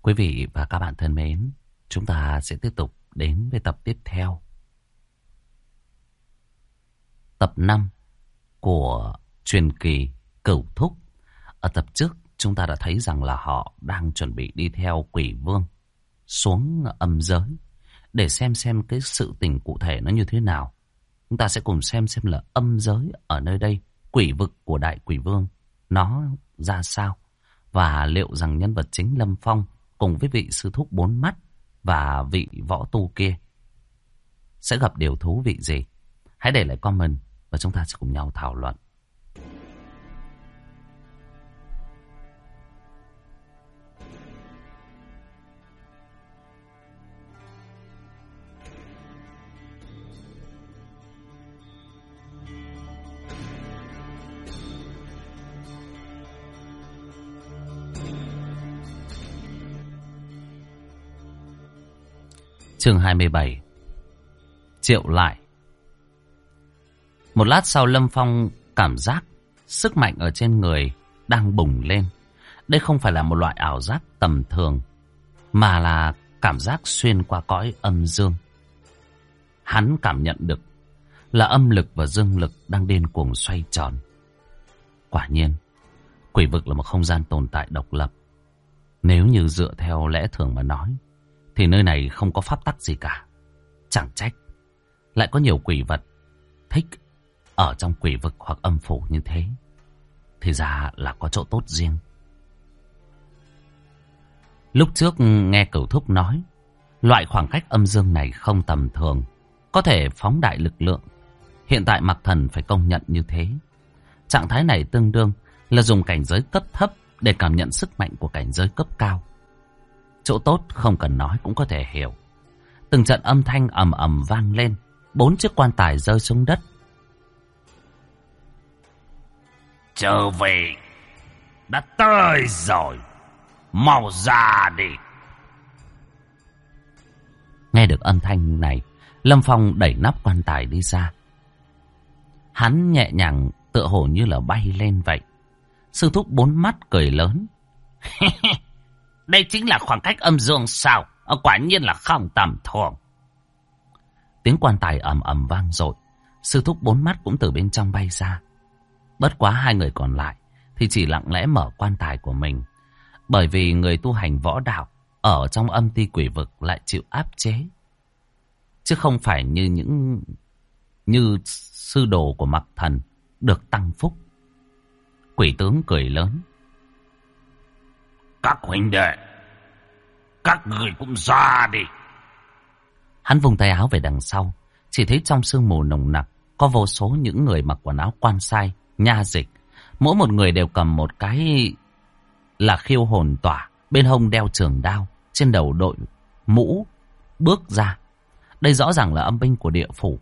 Quý vị và các bạn thân mến, chúng ta sẽ tiếp tục đến với tập tiếp theo. Tập 5 của truyền kỳ Cửu Thúc. Ở tập trước, chúng ta đã thấy rằng là họ đang chuẩn bị đi theo quỷ vương xuống âm giới để xem cái sự tình cụ thể nó như thế nào. Chúng ta sẽ cùng xem là âm giới ở nơi đây, quỷ vực của đại quỷ vương nó ra sao. Và liệu rằng nhân vật chính Lâm Phong cùng với vị sư thúc bốn mắt và vị võ tu kia sẽ gặp điều thú vị gì? Hãy để lại comment và chúng ta sẽ cùng nhau thảo luận. Chương 27. Triệu lại. Một lát sau, Lâm Phong cảm giác sức mạnh ở trên người đang bùng lên. Đây không phải là một loại ảo giác tầm thường, mà là cảm giác xuyên qua cõi âm dương. Hắn cảm nhận được là âm lực và dương lực đang điên cuồng xoay tròn. Quả nhiên, quỷ vực là một không gian tồn tại độc lập. Nếu như dựa theo lẽ thường mà nói, thì nơi này không có pháp tắc gì cả. Chẳng trách lại có nhiều quỷ vật thích ở trong quỷ vực hoặc âm phủ như thế. Thì ra là có chỗ tốt riêng. Lúc trước nghe Cửu Thúc nói, loại khoảng cách âm dương này không tầm thường, có thể phóng đại lực lượng. Hiện tại Mạc Thần phải công nhận như thế. Trạng thái này tương đương là dùng cảnh giới cấp thấp để cảm nhận sức mạnh của cảnh giới cấp cao. Chỗ tốt không cần nói cũng có thể hiểu. Từng trận âm thanh ầm ầm vang lên, 4 chiếc quan tài rơi xuống đất. Trở về, đã tới rồi, mau ra đi. Nghe được âm thanh này, Lâm Phong đẩy nắp quan tài đi ra. Hắn nhẹ nhàng tựa hồ như là bay lên vậy. Sư thúc bốn mắt cười lớn. Đây chính là khoảng cách âm dương sao? Quả nhiên là không tầm thường. Tiếng quan tài ầm ầm vang dội. Sư thúc bốn mắt cũng từ bên trong bay ra. Bất quá hai người còn lại thì chỉ lặng lẽ mở quan tài của mình. Bởi vì người tu hành võ đạo ở trong âm ti quỷ vực lại chịu áp chế, chứ không phải như sư đồ của Mạc Thần được tăng phúc. Quỷ tướng cười lớn. Các huynh đệ, các người cũng ra đi. Hắn vùng tay áo về đằng sau, chỉ thấy trong sương mù nồng nặc có vô số những người mặc quần áo quan sai, nha dịch. Mỗi một người đều cầm một cái là khiêu hồn tỏa, bên hông đeo trường đao, trên đầu đội mũ, bước ra. Đây rõ ràng là âm binh của địa phủ.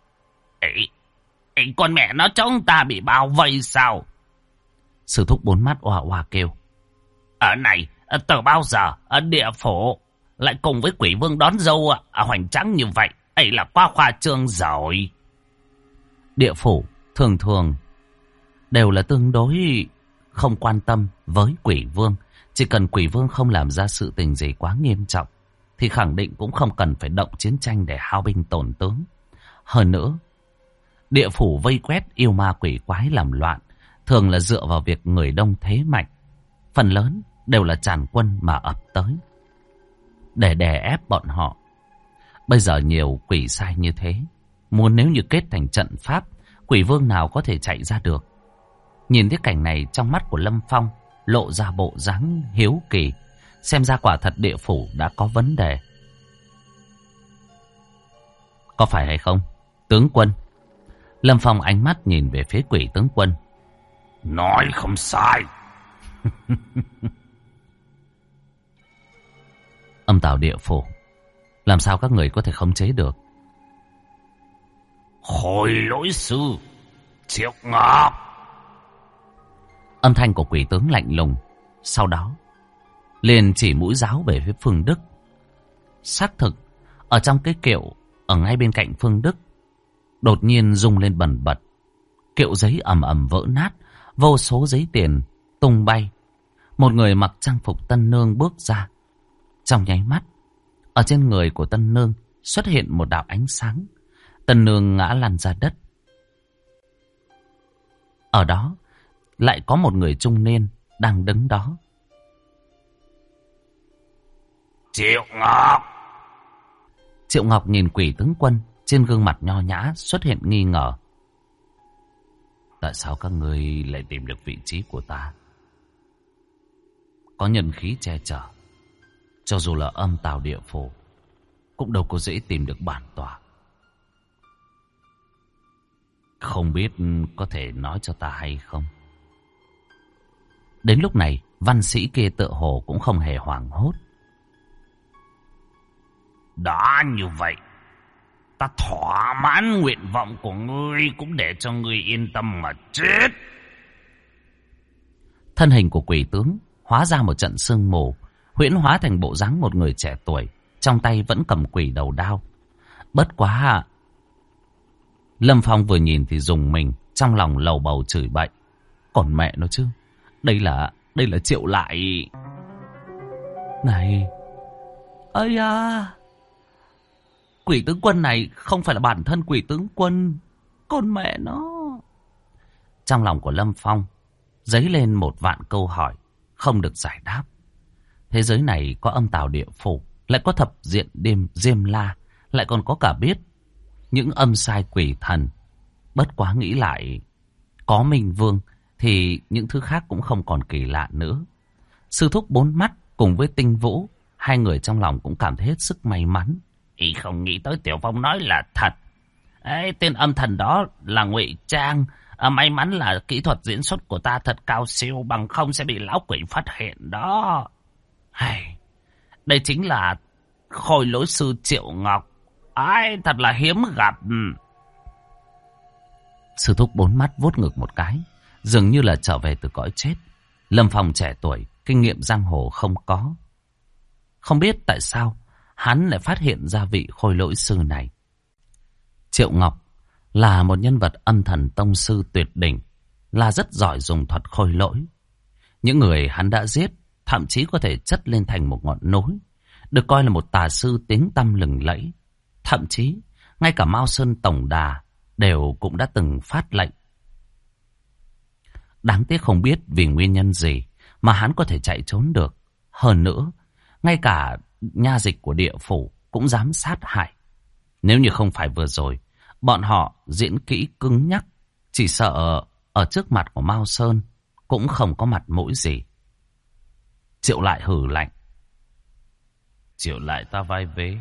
Ê, con mẹ nó, chúng ta bị bao vây sao? Sư thúc bốn mắt oà oà kêu. Ở này, từ bao giờ ở địa phủ lại cùng với quỷ vương đón dâu hoành tráng như vậy? Ấy là quá khoa trương rồi. Địa phủ thường thường đều là tương đối không quan tâm với quỷ vương. Chỉ cần quỷ vương không làm ra sự tình gì quá nghiêm trọng thì khẳng định cũng không cần phải động chiến tranh để hao binh tổn tướng. Hơn nữa, địa phủ vây quét yêu ma quỷ quái làm loạn thường là dựa vào việc người đông thế mạnh. Phần lớn đều là tràn quân mà ập tới để đè ép bọn họ. Bây giờ nhiều quỷ sai như thế, muốn nếu như kết thành trận pháp, quỷ vương nào có thể chạy ra được. Nhìn thấy cảnh này, trong mắt của Lâm Phong lộ ra bộ dáng hiếu kỳ. Xem ra quả thật địa phủ đã có vấn đề. Có phải hay không, tướng quân? Lâm Phong ánh mắt nhìn về phía quỷ tướng quân. Nói không sai. Âm tào địa phủ, làm sao các người có thể khống chế được? Khôi lỗi sư Triệu Ngọc. Âm thanh của quỷ tướng lạnh lùng. Sau đó liền chỉ mũi giáo về phía Phương Đức. Xác thực, ở trong cái kiệu ở ngay bên cạnh Phương Đức đột nhiên rung lên bần bật. Kiệu giấy ầm ầm vỡ nát, vô số giấy tiền tung bay. Một người mặc trang phục tân nương bước ra. Trong nháy mắt, ở trên người của Tân Nương xuất hiện một đạo ánh sáng. Tân Nương ngã lăn ra đất. Ở đó lại có một người trung niên đang đứng đó. Triệu Ngọc. Triệu Ngọc nhìn Quỷ tướng quân, trên gương mặt nho nhã xuất hiện nghi ngờ. Tại sao các ngươi lại tìm được vị trí của ta? Có nhân khí che chở, cho dù là âm tào địa phủ cũng đâu có dễ tìm được bản tọa. Không biết có thể nói cho ta hay không? Đến lúc này, văn sĩ kia tựa hồ cũng không hề hoảng hốt. Đã như vậy, ta thỏa mãn nguyện vọng của ngươi, cũng để cho ngươi yên tâm mà chết. Thân hình của quỷ tướng hóa ra một trận sương mù, huyễn hóa thành bộ dáng một người trẻ tuổi, trong tay vẫn cầm quỷ đầu đao. Bất quá, Lâm Phong vừa nhìn thì rùng mình, trong lòng lầu bầu chửi bậy. Còn mẹ nó chứ, đây là Triệu Lại. Này, ây da, quỷ tướng quân này không phải là bản thân quỷ tướng quân. Con mẹ nó. Trong lòng của Lâm Phong dấy lên một vạn câu hỏi không được giải đáp. Thế giới này có âm tào địa phủ, lại có thập diện đêm Diêm La, lại còn có cả biết những âm sai quỷ thần. Bất quá nghĩ lại, có Minh Vương thì những thứ khác cũng không còn kỳ lạ nữa. Sư thúc bốn mắt cùng với Tinh Vũ, hai người trong lòng cũng cảm thấy hết sức may mắn. Ý không nghĩ tới Tiểu Phong nói là thật. Ê, tên âm thần đó là ngụy trang. May mắn là kỹ thuật diễn xuất của ta thật cao siêu, bằng không sẽ bị lão quỷ phát hiện đó. Hay, đây chính là khôi lỗi sư Triệu Ngọc. Ai, thật là hiếm gặp. Sư thúc bốn mắt vuốt ngực một cái, dường như là trở về từ cõi chết. Lâm Phong trẻ tuổi, kinh nghiệm giang hồ không có. Không biết tại sao hắn lại phát hiện ra vị khôi lỗi sư này. Triệu Ngọc là một nhân vật âm thần tông sư tuyệt đỉnh, là rất giỏi dùng thuật khôi lỗi. Những người hắn đã giết thậm chí có thể chất lên thành một ngọn núi, được coi là một tà sư tiếng tăm lừng lẫy. Thậm chí ngay cả Mao Sơn Tổng Đà đều cũng đã từng phát lệnh. Đáng tiếc không biết vì nguyên nhân gì mà hắn có thể chạy trốn được. Hơn nữa, ngay cả nha dịch của địa phủ cũng dám sát hại. Nếu như không phải vừa rồi bọn họ diễn kỹ cứng nhắc, chỉ sợ ở trước mặt của Mao Sơn cũng không có mặt mũi gì. Triệu Lại hừ lạnh. Triệu Lại ta vai vế,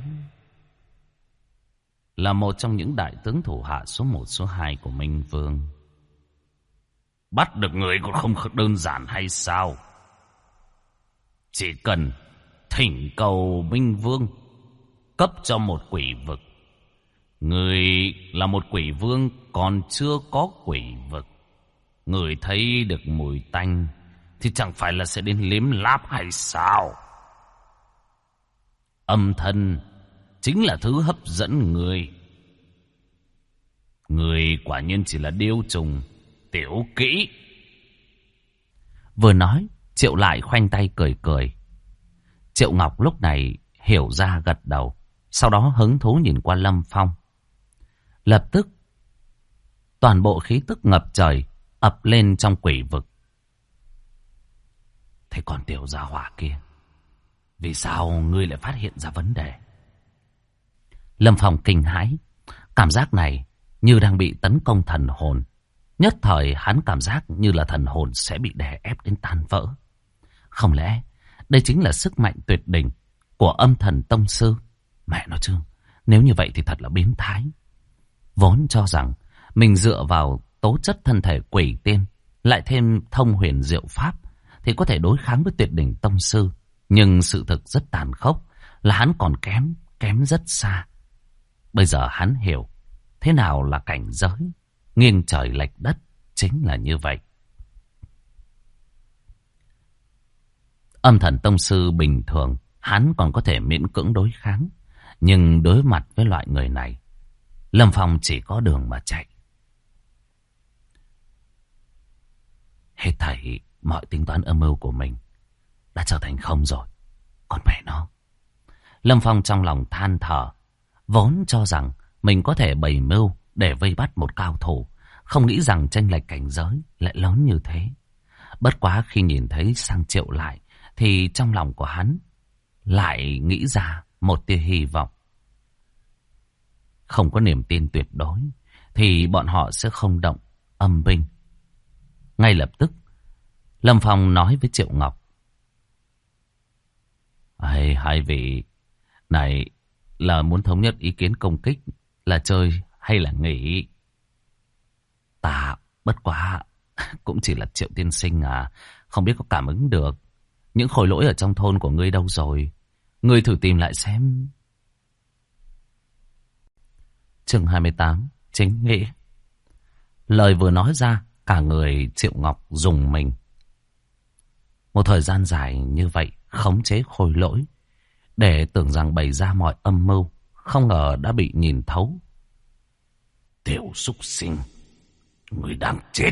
là một trong những đại tướng thủ hạ số 1, số 2 của Minh Vương. Bắt được người còn không đơn giản hay sao? Chỉ cần thỉnh cầu Minh Vương cấp cho một quỷ vực. Người là một quỷ vương còn chưa có quỷ vực. Người thấy được mùi tanh thì chẳng phải là sẽ đến liếm láp hay sao? Âm thân chính là thứ hấp dẫn người. Người quả nhiên chỉ là điêu trùng tiểu kỹ. Vừa nói, Triệu Lại khoanh tay cười cười. Triệu Ngọc lúc này hiểu ra gật đầu, sau đó hứng thú nhìn qua Lâm Phong. Lập tức, toàn bộ khí tức ngập trời ập lên trong quỷ vực. Thế còn tiểu gia hỏa kia, vì sao ngươi lại phát hiện ra vấn đề? Lâm Phong kinh hãi, cảm giác này như đang bị tấn công thần hồn. Nhất thời hắn cảm giác như là thần hồn sẽ bị đè ép đến tan vỡ. Không lẽ đây chính là sức mạnh tuyệt đỉnh của âm thần tông sư? Mẹ nó chứ, nếu như vậy thì thật là biến thái. Vốn cho rằng mình dựa vào tố chất thân thể quỷ tiên, lại thêm thông huyền diệu pháp, thì có thể đối kháng với tuyệt đỉnh tông sư. Nhưng sự thực rất tàn khốc, là hắn còn kém rất xa. Bây giờ hắn hiểu thế nào là cảnh giới nghiêng trời lệch đất, chính là như vậy. Âm thần tông sư bình thường hắn còn có thể miễn cưỡng đối kháng, nhưng đối mặt với loại người này, Lâm Phong chỉ có đường mà chạy. Hết thảy mọi tính toán âm mưu của mình đã trở thành không rồi. Còn mẹ nó, Lâm Phong trong lòng than thở, vốn cho rằng mình có thể bày mưu để vây bắt một cao thủ, không nghĩ rằng chênh lệch cảnh giới lại lớn như thế. Bất quá khi nhìn thấy sang Triệu Lại thì trong lòng của hắn lại nghĩ ra một tia hy vọng. Không có niềm tin tuyệt đối thì bọn họ sẽ không động âm binh. Ngay lập tức Lâm Phong nói với Triệu Ngọc: hai vị này là muốn thống nhất ý kiến công kích, là chơi hay là nghỉ? Ta bất quá cũng chỉ là Triệu tiên sinh à, không biết có cảm ứng được. Những khối lỗi ở trong thôn của ngươi đâu rồi? Ngươi thử tìm lại xem. Chương 28, chính nghĩa. Lời vừa nói ra, cả người Triệu Ngọc rùng mình. Một thời gian dài như vậy khống chế khối lỗi, để tưởng rằng bày ra mọi âm mưu, không ngờ đã bị nhìn thấu. Tiểu súc sinh, người đang chết.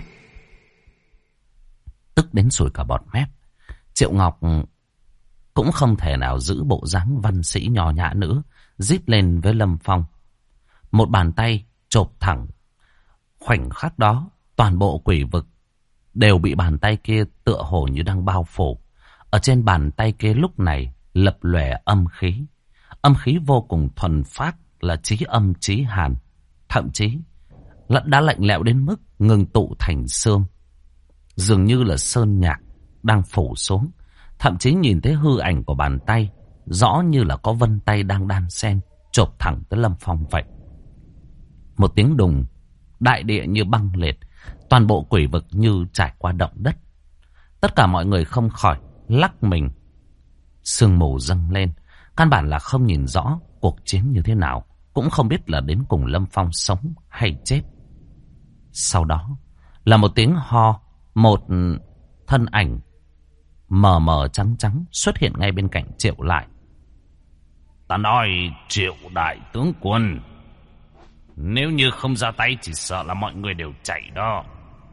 Tức đến sùi cả bọt mép, Triệu Ngọc cũng không thể nào giữ bộ dáng văn sĩ nhỏ nhã nữa, rít lên với Lâm Phong. Một bàn tay chộp thẳng. Khoảnh khắc đó, toàn bộ quỷ vực đều bị bàn tay kia tựa hồ như đang bao phủ. Ở trên bàn tay kia lúc này lập lòe âm khí. Âm khí vô cùng thuần phác, là chí âm chí hàn. Thậm chí đã lạnh lẽo đến mức ngừng tụ thành xương. Dường như là sơn nhạc đang phủ xuống. Thậm chí nhìn thấy hư ảnh của bàn tay, rõ như là có vân tay đang đan xen chộp thẳng tới Lâm Phong vậy. Một tiếng đùng, đại địa như băng liệt, toàn bộ quỷ vực như trải qua động đất. Tất cả mọi người không khỏi lắc mình. Sương mù dâng lên, căn bản là không nhìn rõ cuộc chiến như thế nào, cũng không biết là đến cùng Lâm Phong sống hay chết. Sau đó là một tiếng ho, một thân ảnh mờ mờ trắng trắng xuất hiện ngay bên cạnh Triệu Lại. Ta nói Triệu đại tướng quân, nếu như không ra tay chỉ sợ là mọi người đều chạy đó.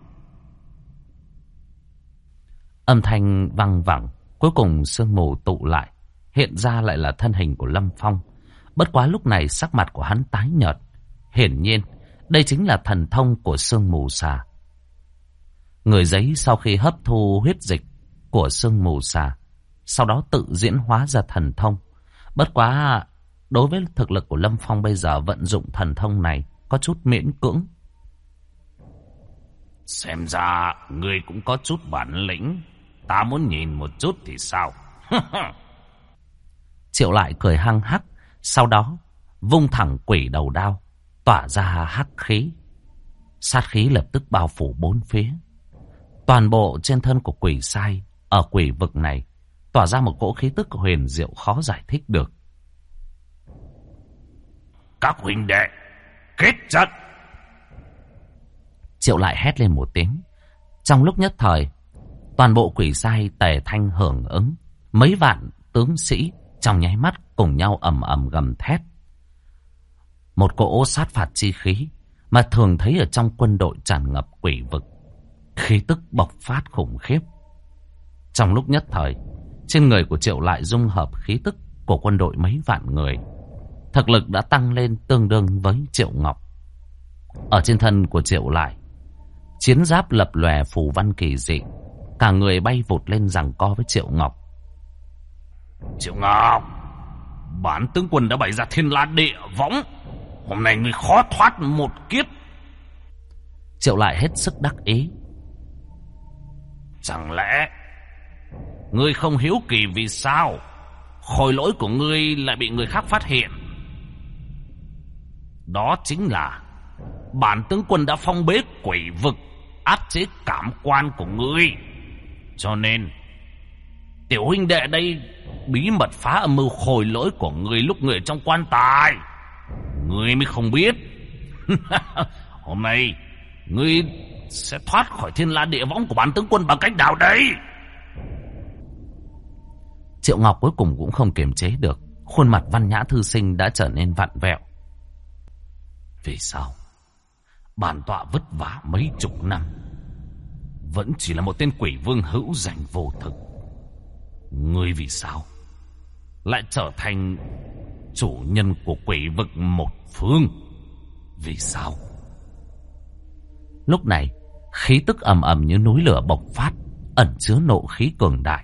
Âm thanh văng vẳng, cuối cùng sương mù tụ lại, hiện ra lại là thân hình của Lâm Phong. Bất quá lúc này sắc mặt của hắn tái nhợt, hiển nhiên đây chính là thần thông của sương mù xà. Người giấy sau khi hấp thu huyết dịch của sương mù xà, sau đó tự diễn hóa ra thần thông. Bất quá đối với thực lực của Lâm Phong bây giờ vận dụng thần thông này có chút miễn cưỡng. Xem ra ngươi cũng có chút bản lĩnh, ta muốn nhìn một chút thì sao? Triệu Lại cười hăng hắc, sau đó vung thẳng quỷ đầu đao, tỏa ra hắc khí. Sát khí lập tức bao phủ bốn phía. Toàn bộ trên thân của quỷ sai ở quỷ vực này tỏa ra một cỗ khí tức huyền diệu khó giải thích được. Các huynh đệ, kết trận! Triệu Lại hét lên một tiếng. Trong lúc nhất thời, toàn bộ quỷ sai tề thanh hưởng ứng. Mấy vạn tướng sĩ trong nháy mắt cùng nhau ầm ầm gầm thét. Một cỗ sát phạt chi khí mà thường thấy ở trong quân đội tràn ngập quỷ vực. Khí tức bộc phát khủng khiếp. Trong lúc nhất thời, trên người của Triệu Lại dung hợp khí tức của quân đội mấy vạn người. Thực lực đã tăng lên tương đương với Triệu Ngọc. Ở trên thân của Triệu Lại, chiến giáp lập lòe phù văn kỳ dị, cả người bay vụt lên giằng co với Triệu Ngọc. Triệu Ngọc, bản tướng quân đã bày ra thiên la địa võng, hôm nay ngươi khó thoát một kiếp. Triệu Lại hết sức đắc ý. Chẳng lẽ ngươi không hiếu kỳ vì sao khối lỗi của ngươi lại bị người khác phát hiện? Đó chính là bản tướng quân đã phong bế quỷ vực, áp chế cảm quan của ngươi. Cho nên tiểu huynh đệ đây bí mật phá âm mưu khối lỗi của ngươi lúc ngươi ở trong quan tài. Ngươi mới không biết. Hôm nay ngươi sẽ thoát khỏi thiên la địa võng của bản tướng quân bằng cách nào đấy? Triệu Ngọc cuối cùng cũng không kiềm chế được, khuôn mặt văn nhã thư sinh đã trở nên vặn vẹo. Vì sao bản tọa vất vả mấy chục năm vẫn chỉ là một tên quỷ vương hữu danh vô thực? Ngươi vì sao lại trở thành chủ nhân của quỷ vực một phương. Vì sao? Lúc này, khí tức ầm ầm như núi lửa bộc phát, ẩn chứa nộ khí cường đại.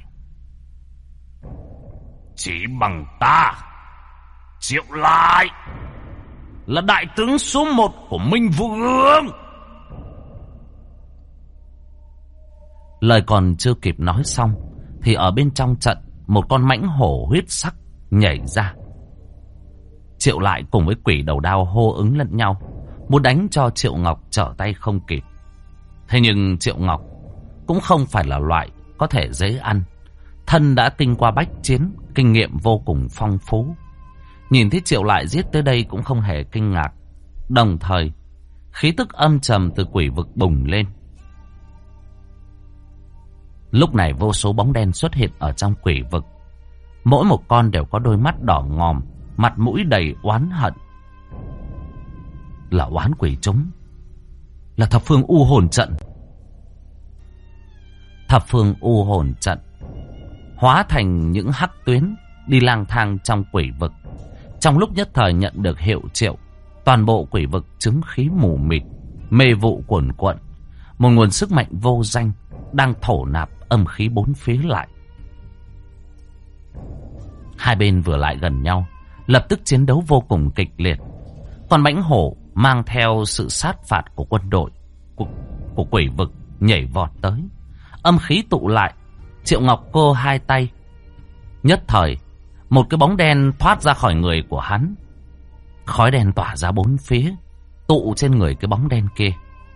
Chỉ bằng ta, Triệu Lại là đại tướng số 1 của Minh Vương. Lời còn chưa kịp nói xong thì ở bên trong trận, một con mãnh hổ huyết sắc nhảy ra. Triệu Lại cùng với quỷ đầu đao hô ứng lẫn nhau, muốn đánh cho Triệu Ngọc trở tay không kịp. Thế nhưng Triệu Ngọc cũng không phải là loại có thể dễ ăn. Thân đã kinh qua bách chiến, kinh nghiệm vô cùng phong phú. Nhìn thấy Triệu Lại giết tới đây cũng không hề kinh ngạc. Đồng thời, khí tức âm trầm từ quỷ vực bùng lên. Lúc này vô số bóng đen xuất hiện ở trong quỷ vực. Mỗi một con đều có đôi mắt đỏ ngòm, mặt mũi đầy oán hận. Là oán quỷ chúng, là thập phương u hồn trận. Thập phương u hồn trận hóa thành những hắc tuyến đi lang thang trong quỷ vực. Trong lúc nhất thời nhận được hiệu triệu, toàn bộ quỷ vực chứng khí mù mịt, mê vụ cuồn cuộn. Một nguồn sức mạnh vô danh đang thổ nạp âm khí bốn phía lại. Hai bên vừa lại gần nhau, lập tức chiến đấu vô cùng kịch liệt. Con mãnh hổ mang theo sự sát phạt của quân đội của quỷ vực nhảy vọt tới. Âm khí tụ lại, Triệu Ngọc cô hai tay. Nhất thời, một cái bóng đen thoát ra khỏi người của hắn. Khói đen tỏa ra bốn phía, tụ trên người cái bóng đen kia.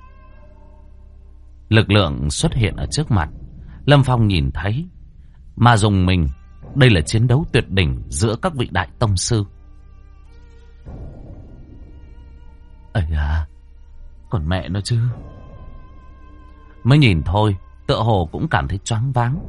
Lực lượng xuất hiện ở trước mặt. Lâm Phong nhìn thấy mà dùng mình. Đây là chiến đấu tuyệt đỉnh giữa các vị đại tông sư. Ây à, còn mẹ nó chứ. Mới nhìn thôi, tựa hồ cũng cảm thấy choáng váng.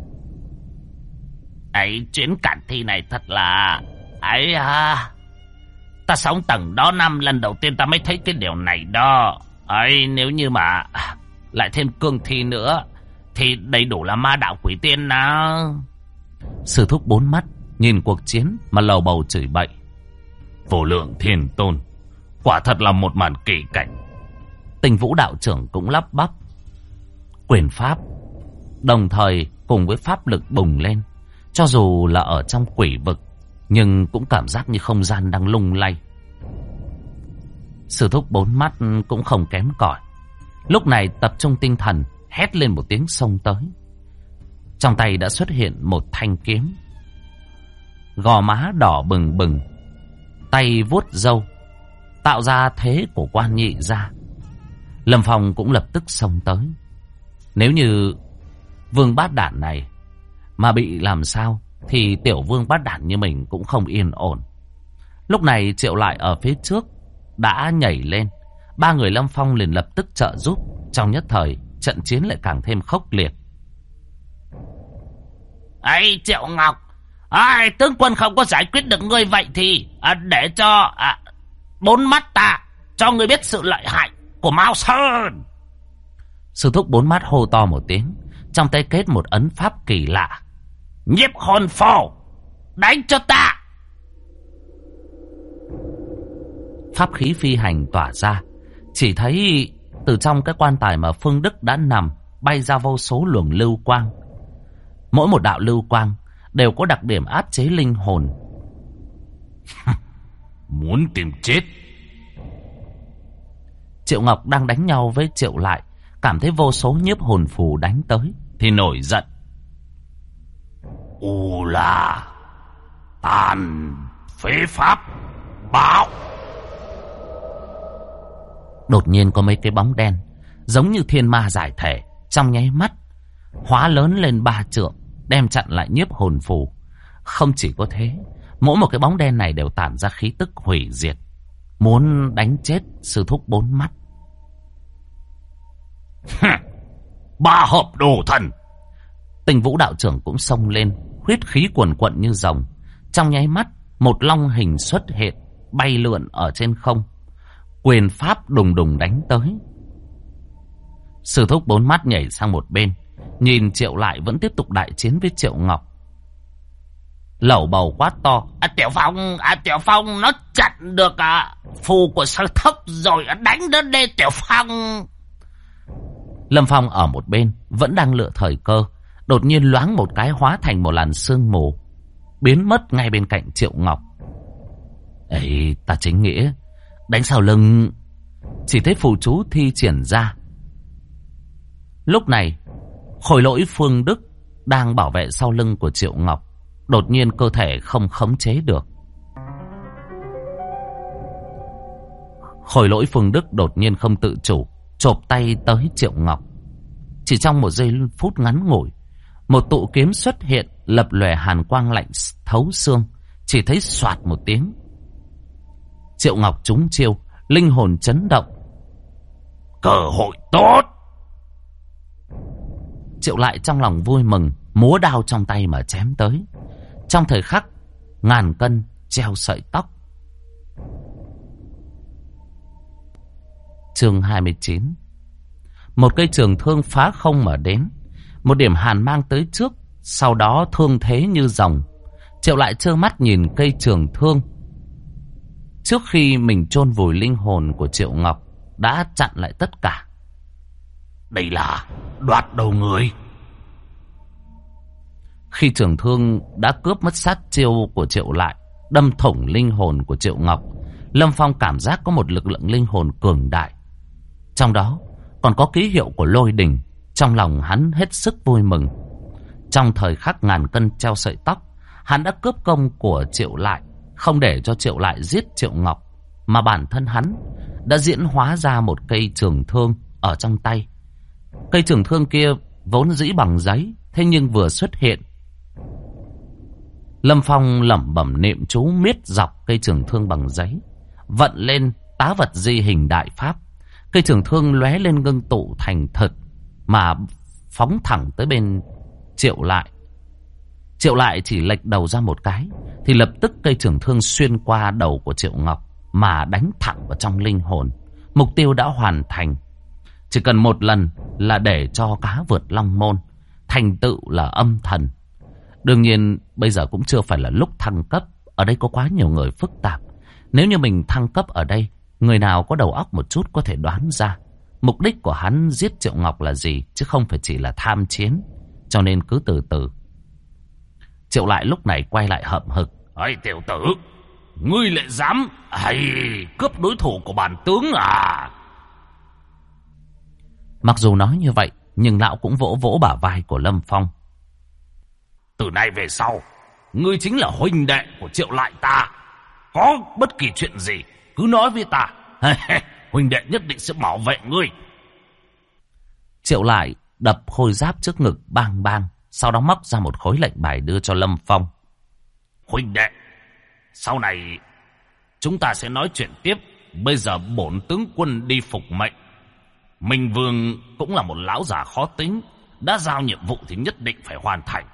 Ấy, chuyến cản thi này thật là... Ấy à, ta sống tầng đó năm, lần đầu tiên ta mới thấy cái điều này đó. Ấy, nếu như mà lại thêm cương thi nữa thì đầy đủ là ma đạo quỷ tiên nào. Sư thúc bốn mắt nhìn cuộc chiến mà lầu bầu chửi bậy. Vô lượng thiên tôn, quả thật là một màn kỳ cảnh. Tình Vũ đạo trưởng cũng lắp bắp. Quyền pháp đồng thời cùng với pháp lực bùng lên. Cho dù là ở trong quỷ vực, nhưng cũng cảm giác như không gian đang lung lay. Sư thúc bốn mắt cũng không kém cỏi. Lúc này tập trung tinh thần, hét lên một tiếng xông tới. Trong tay đã xuất hiện một thanh kiếm. Gò má đỏ bừng bừng, tay vuốt râu, tạo ra thế của quan nhị gia. Lâm Phong cũng lập tức xông tới. Nếu như vương bát đản này mà bị làm sao thì tiểu vương bát đản như mình cũng không yên ổn. Lúc này Triệu Lại ở phía trước đã nhảy lên. Ba người Lâm Phong liền lập tức trợ giúp. Trong nhất thời trận chiến lại càng thêm khốc liệt. Ấy, Triệu Ngọc, tướng quân không có giải quyết được ngươi, vậy thì để cho bốn mắt ta cho ngươi biết sự lợi hại của Mao Sơn. Sư thúc bốn mắt hô to một tiếng, trong tay kết một ấn pháp kỳ lạ. Nhiếp hồn phổ, đánh cho ta. Pháp khí phi hành tỏa ra. Chỉ thấy từ trong cái quan tài mà Phương Đức đã nằm bay ra vô số luồng lưu quang. Mỗi một đạo lưu quang đều có đặc điểm áp chế linh hồn. Muốn tìm chết. Triệu Ngọc đang đánh nhau với Triệu Lại, cảm thấy vô số nhiếp hồn phù đánh tới thì nổi giận. U là tàn phế pháp bảo. Đột nhiên có mấy cái bóng đen giống như thiên ma giải thể, trong nháy mắt hóa lớn lên 3 trượng, đem chặn lại nhiếp hồn phù. Không chỉ có thế, mỗi một cái bóng đen này đều tản ra khí tức hủy diệt, muốn đánh chết sư thúc bốn mắt. Ba hợp đồ thần. Tình Vũ đạo trưởng cũng xông lên, huyết khí cuồn cuộn như rồng. Trong nháy mắt, một long hình xuất hiện, bay lượn ở trên không. Quyền pháp đùng đùng đánh tới. Sư thúc bốn mắt nhảy sang một bên, nhìn Triệu Lại vẫn tiếp tục đại chiến với Triệu Ngọc. lẩu bầu quát to. Tiểu Phong nó chặn được phù của Sở Thốc rồi, đánh nó đi Tiểu Phong. Lâm Phong ở một bên vẫn đang lựa thời cơ, đột nhiên loáng một cái hóa thành một làn sương mù, biến mất ngay bên cạnh Triệu Ngọc. Ấy, ta chính nghĩa, đánh sau lưng. Chỉ thấy phù chú thi triển ra. Lúc này, Khôi Lỗi Phương Đức đang bảo vệ sau lưng của Triệu Ngọc, đột nhiên cơ thể không khống chế được. Khôi Lỗi Phương Đức đột nhiên không tự chủ, chộp tay tới Triệu Ngọc. Chỉ trong một giây phút ngắn ngủi, một tụ kiếm xuất hiện, lập lòe hàn quang lạnh thấu xương. Chỉ thấy xoạt một tiếng, Triệu Ngọc trúng chiêu, linh hồn chấn động. Cơ hội tốt. Triệu Lại trong lòng vui mừng, múa đao trong tay mà chém tới. Trong thời khắc, ngàn cân treo sợi tóc. Chương 29. Một cây trường thương phá không mà đến, một điểm hàn mang tới trước, sau đó thương thế như rồng. Triệu Lại trơ mắt nhìn cây trường thương trước khi mình chôn vùi linh hồn của Triệu Ngọc đã chặn lại tất cả. Đây là đoạt đầu người. Khi trường thương đã cướp mất sát chiêu của Triệu Lại, đâm thủng linh hồn của Triệu Ngọc, Lâm Phong cảm giác có một lực lượng linh hồn cường đại, trong đó còn có ký hiệu của lôi đình. Trong lòng hắn hết sức vui mừng. Trong thời khắc ngàn cân treo sợi tóc, hắn đã cướp công của Triệu Lại, không để cho Triệu Lại giết Triệu Ngọc, mà bản thân hắn đã diễn hóa ra một cây trường thương ở trong tay. Cây trường thương kia vốn dĩ bằng giấy, thế nhưng vừa xuất hiện, Lâm Phong lẩm bẩm niệm chú miết dọc cây trường thương bằng giấy, vận lên tá vật di hình đại pháp. Cây trường thương lóe lên ngưng tụ thành thực mà phóng thẳng tới bên Triệu Lại. Triệu Lại chỉ lệch đầu ra một cái, thì lập tức cây trường thương xuyên qua đầu của Triệu Ngọc mà đánh thẳng vào trong linh hồn. Mục tiêu đã hoàn thành. Chỉ cần một lần là để cho cá vượt long môn, thành tựu là âm thần. Đương nhiên bây giờ cũng chưa phải là lúc thăng cấp. Ở đây có quá nhiều người phức tạp. Nếu như mình thăng cấp ở đây, người nào có đầu óc một chút có thể đoán ra mục đích của hắn giết Triệu Ngọc là gì, chứ không phải chỉ là tham chiến. Cho nên cứ từ từ. Triệu Lại lúc này quay lại hậm hực. Ây tiểu tử, ngươi lại dám cướp đối thủ của bản tướng à? Mặc dù nói như vậy, nhưng lão cũng vỗ vỗ bả vai của Lâm Phong. Từ nay về sau, ngươi chính là huynh đệ của Triệu Lại ta. Có bất kỳ chuyện gì cứ nói với ta. Huynh đệ nhất định sẽ bảo vệ ngươi. Triệu Lại đập khôi giáp trước ngực bang bang, sau đó móc ra một khối lệnh bài đưa cho Lâm Phong. Huynh đệ, sau này chúng ta sẽ nói chuyện tiếp. Bây giờ bổn tướng quân đi phục mệnh. Minh Vương cũng là một lão già khó tính, đã giao nhiệm vụ thì nhất định phải hoàn thành.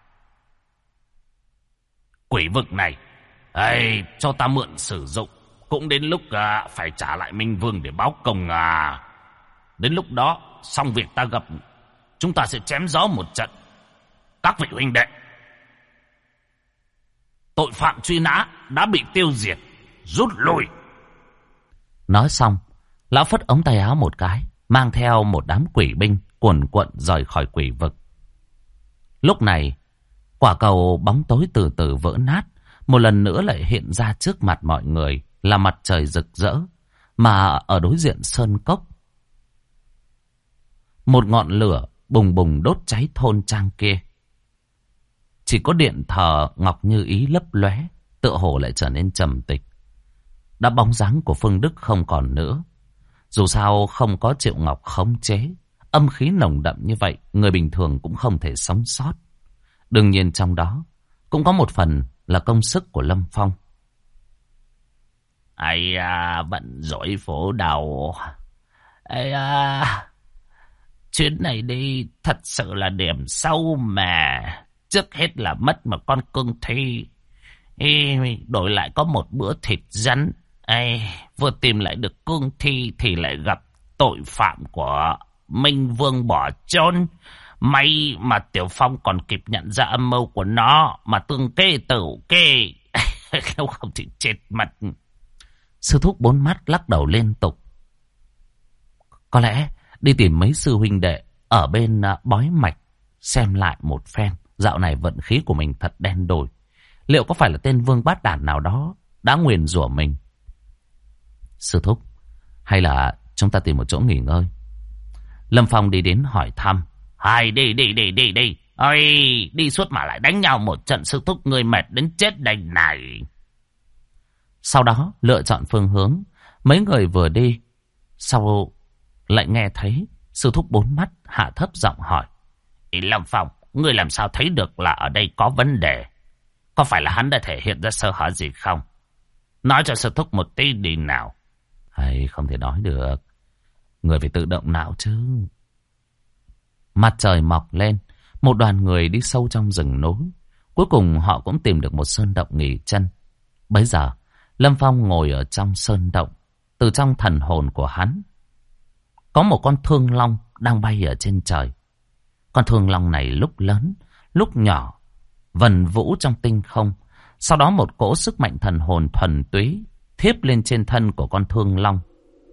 Quỷ vực này cho ta mượn sử dụng, cũng đến lúc phải trả lại Minh Vương để báo công à. Đến lúc đó xong việc ta gặp, chúng ta sẽ chém gió một trận. Các vị huynh đệ, tội phạm truy nã đã bị tiêu diệt, rút lui. Nói xong, lão phất ống tay áo một cái, mang theo một đám quỷ binh cuồn cuộn rời khỏi quỷ vực. Lúc này, quả cầu bóng tối từ từ vỡ nát, một lần nữa lại hiện ra trước mặt mọi người là mặt trời rực rỡ, mà ở đối diện sơn cốc, một ngọn lửa bùng bùng đốt cháy thôn trang kia. Chỉ có điện thờ Ngọc Như Ý lấp lóe, tựa hồ lại trở nên trầm tịch. Đã bóng dáng của Phương Đức không còn nữa. Dù sao không có Triệu Ngọc khống chế, âm khí nồng đậm như vậy, người bình thường cũng không thể sống sót. Đương nhiên trong đó cũng có một phần là công sức của Lâm Phong. Bận rỗi phố đầu. Chuyến này đi thật sự là điểm sâu mà. Trước hết là mất một con cương thi, đổi lại có một bữa thịt rắn. Vừa tìm lại được cương thi thì lại gặp tội phạm của Minh Vương bỏ chôn. May mà Tiểu Phong còn kịp nhận ra âm mưu của nó mà tương kê tử kê. Nếu không thì chết mất. Sư thúc bốn mắt lắc đầu liên tục. Có lẽ đi tìm mấy sư huynh đệ ở bên bói mạch xem lại một phen. Dạo này vận khí của mình thật đen đủi. Liệu có phải là tên vương bát đản nào đó đã nguyền rủa mình? Sư thúc, hay là chúng ta tìm một chỗ nghỉ ngơi? Lâm Phong đi đến hỏi thăm. Hay đi. Ôi, đi suốt mà lại đánh nhau một trận, sư thúc người mệt đến chết đây này. Sau đó lựa chọn phương hướng. Mấy người vừa đi, sau lại nghe thấy sư thúc bốn mắt hạ thấp giọng hỏi. Lâm Phong, ngươi làm sao thấy được là ở đây có vấn đề? Có phải là hắn đã thể hiện ra sơ hở gì không? Nói cho sư thúc một tí đi nào. Hay không thể nói được. Người phải tự động não chứ. Mặt trời mọc lên, một đoàn người đi sâu trong rừng núi. Cuối cùng họ cũng tìm được một sơn động nghỉ chân. Bấy giờ, Lâm Phong ngồi ở trong sơn động. Từ trong thần hồn của hắn, có một con thương long đang bay ở trên trời. Con thương long này lúc lớn, lúc nhỏ, vần vũ trong tinh không. Sau đó một cỗ sức mạnh thần hồn thuần túy thiếp lên trên thân của con thương long.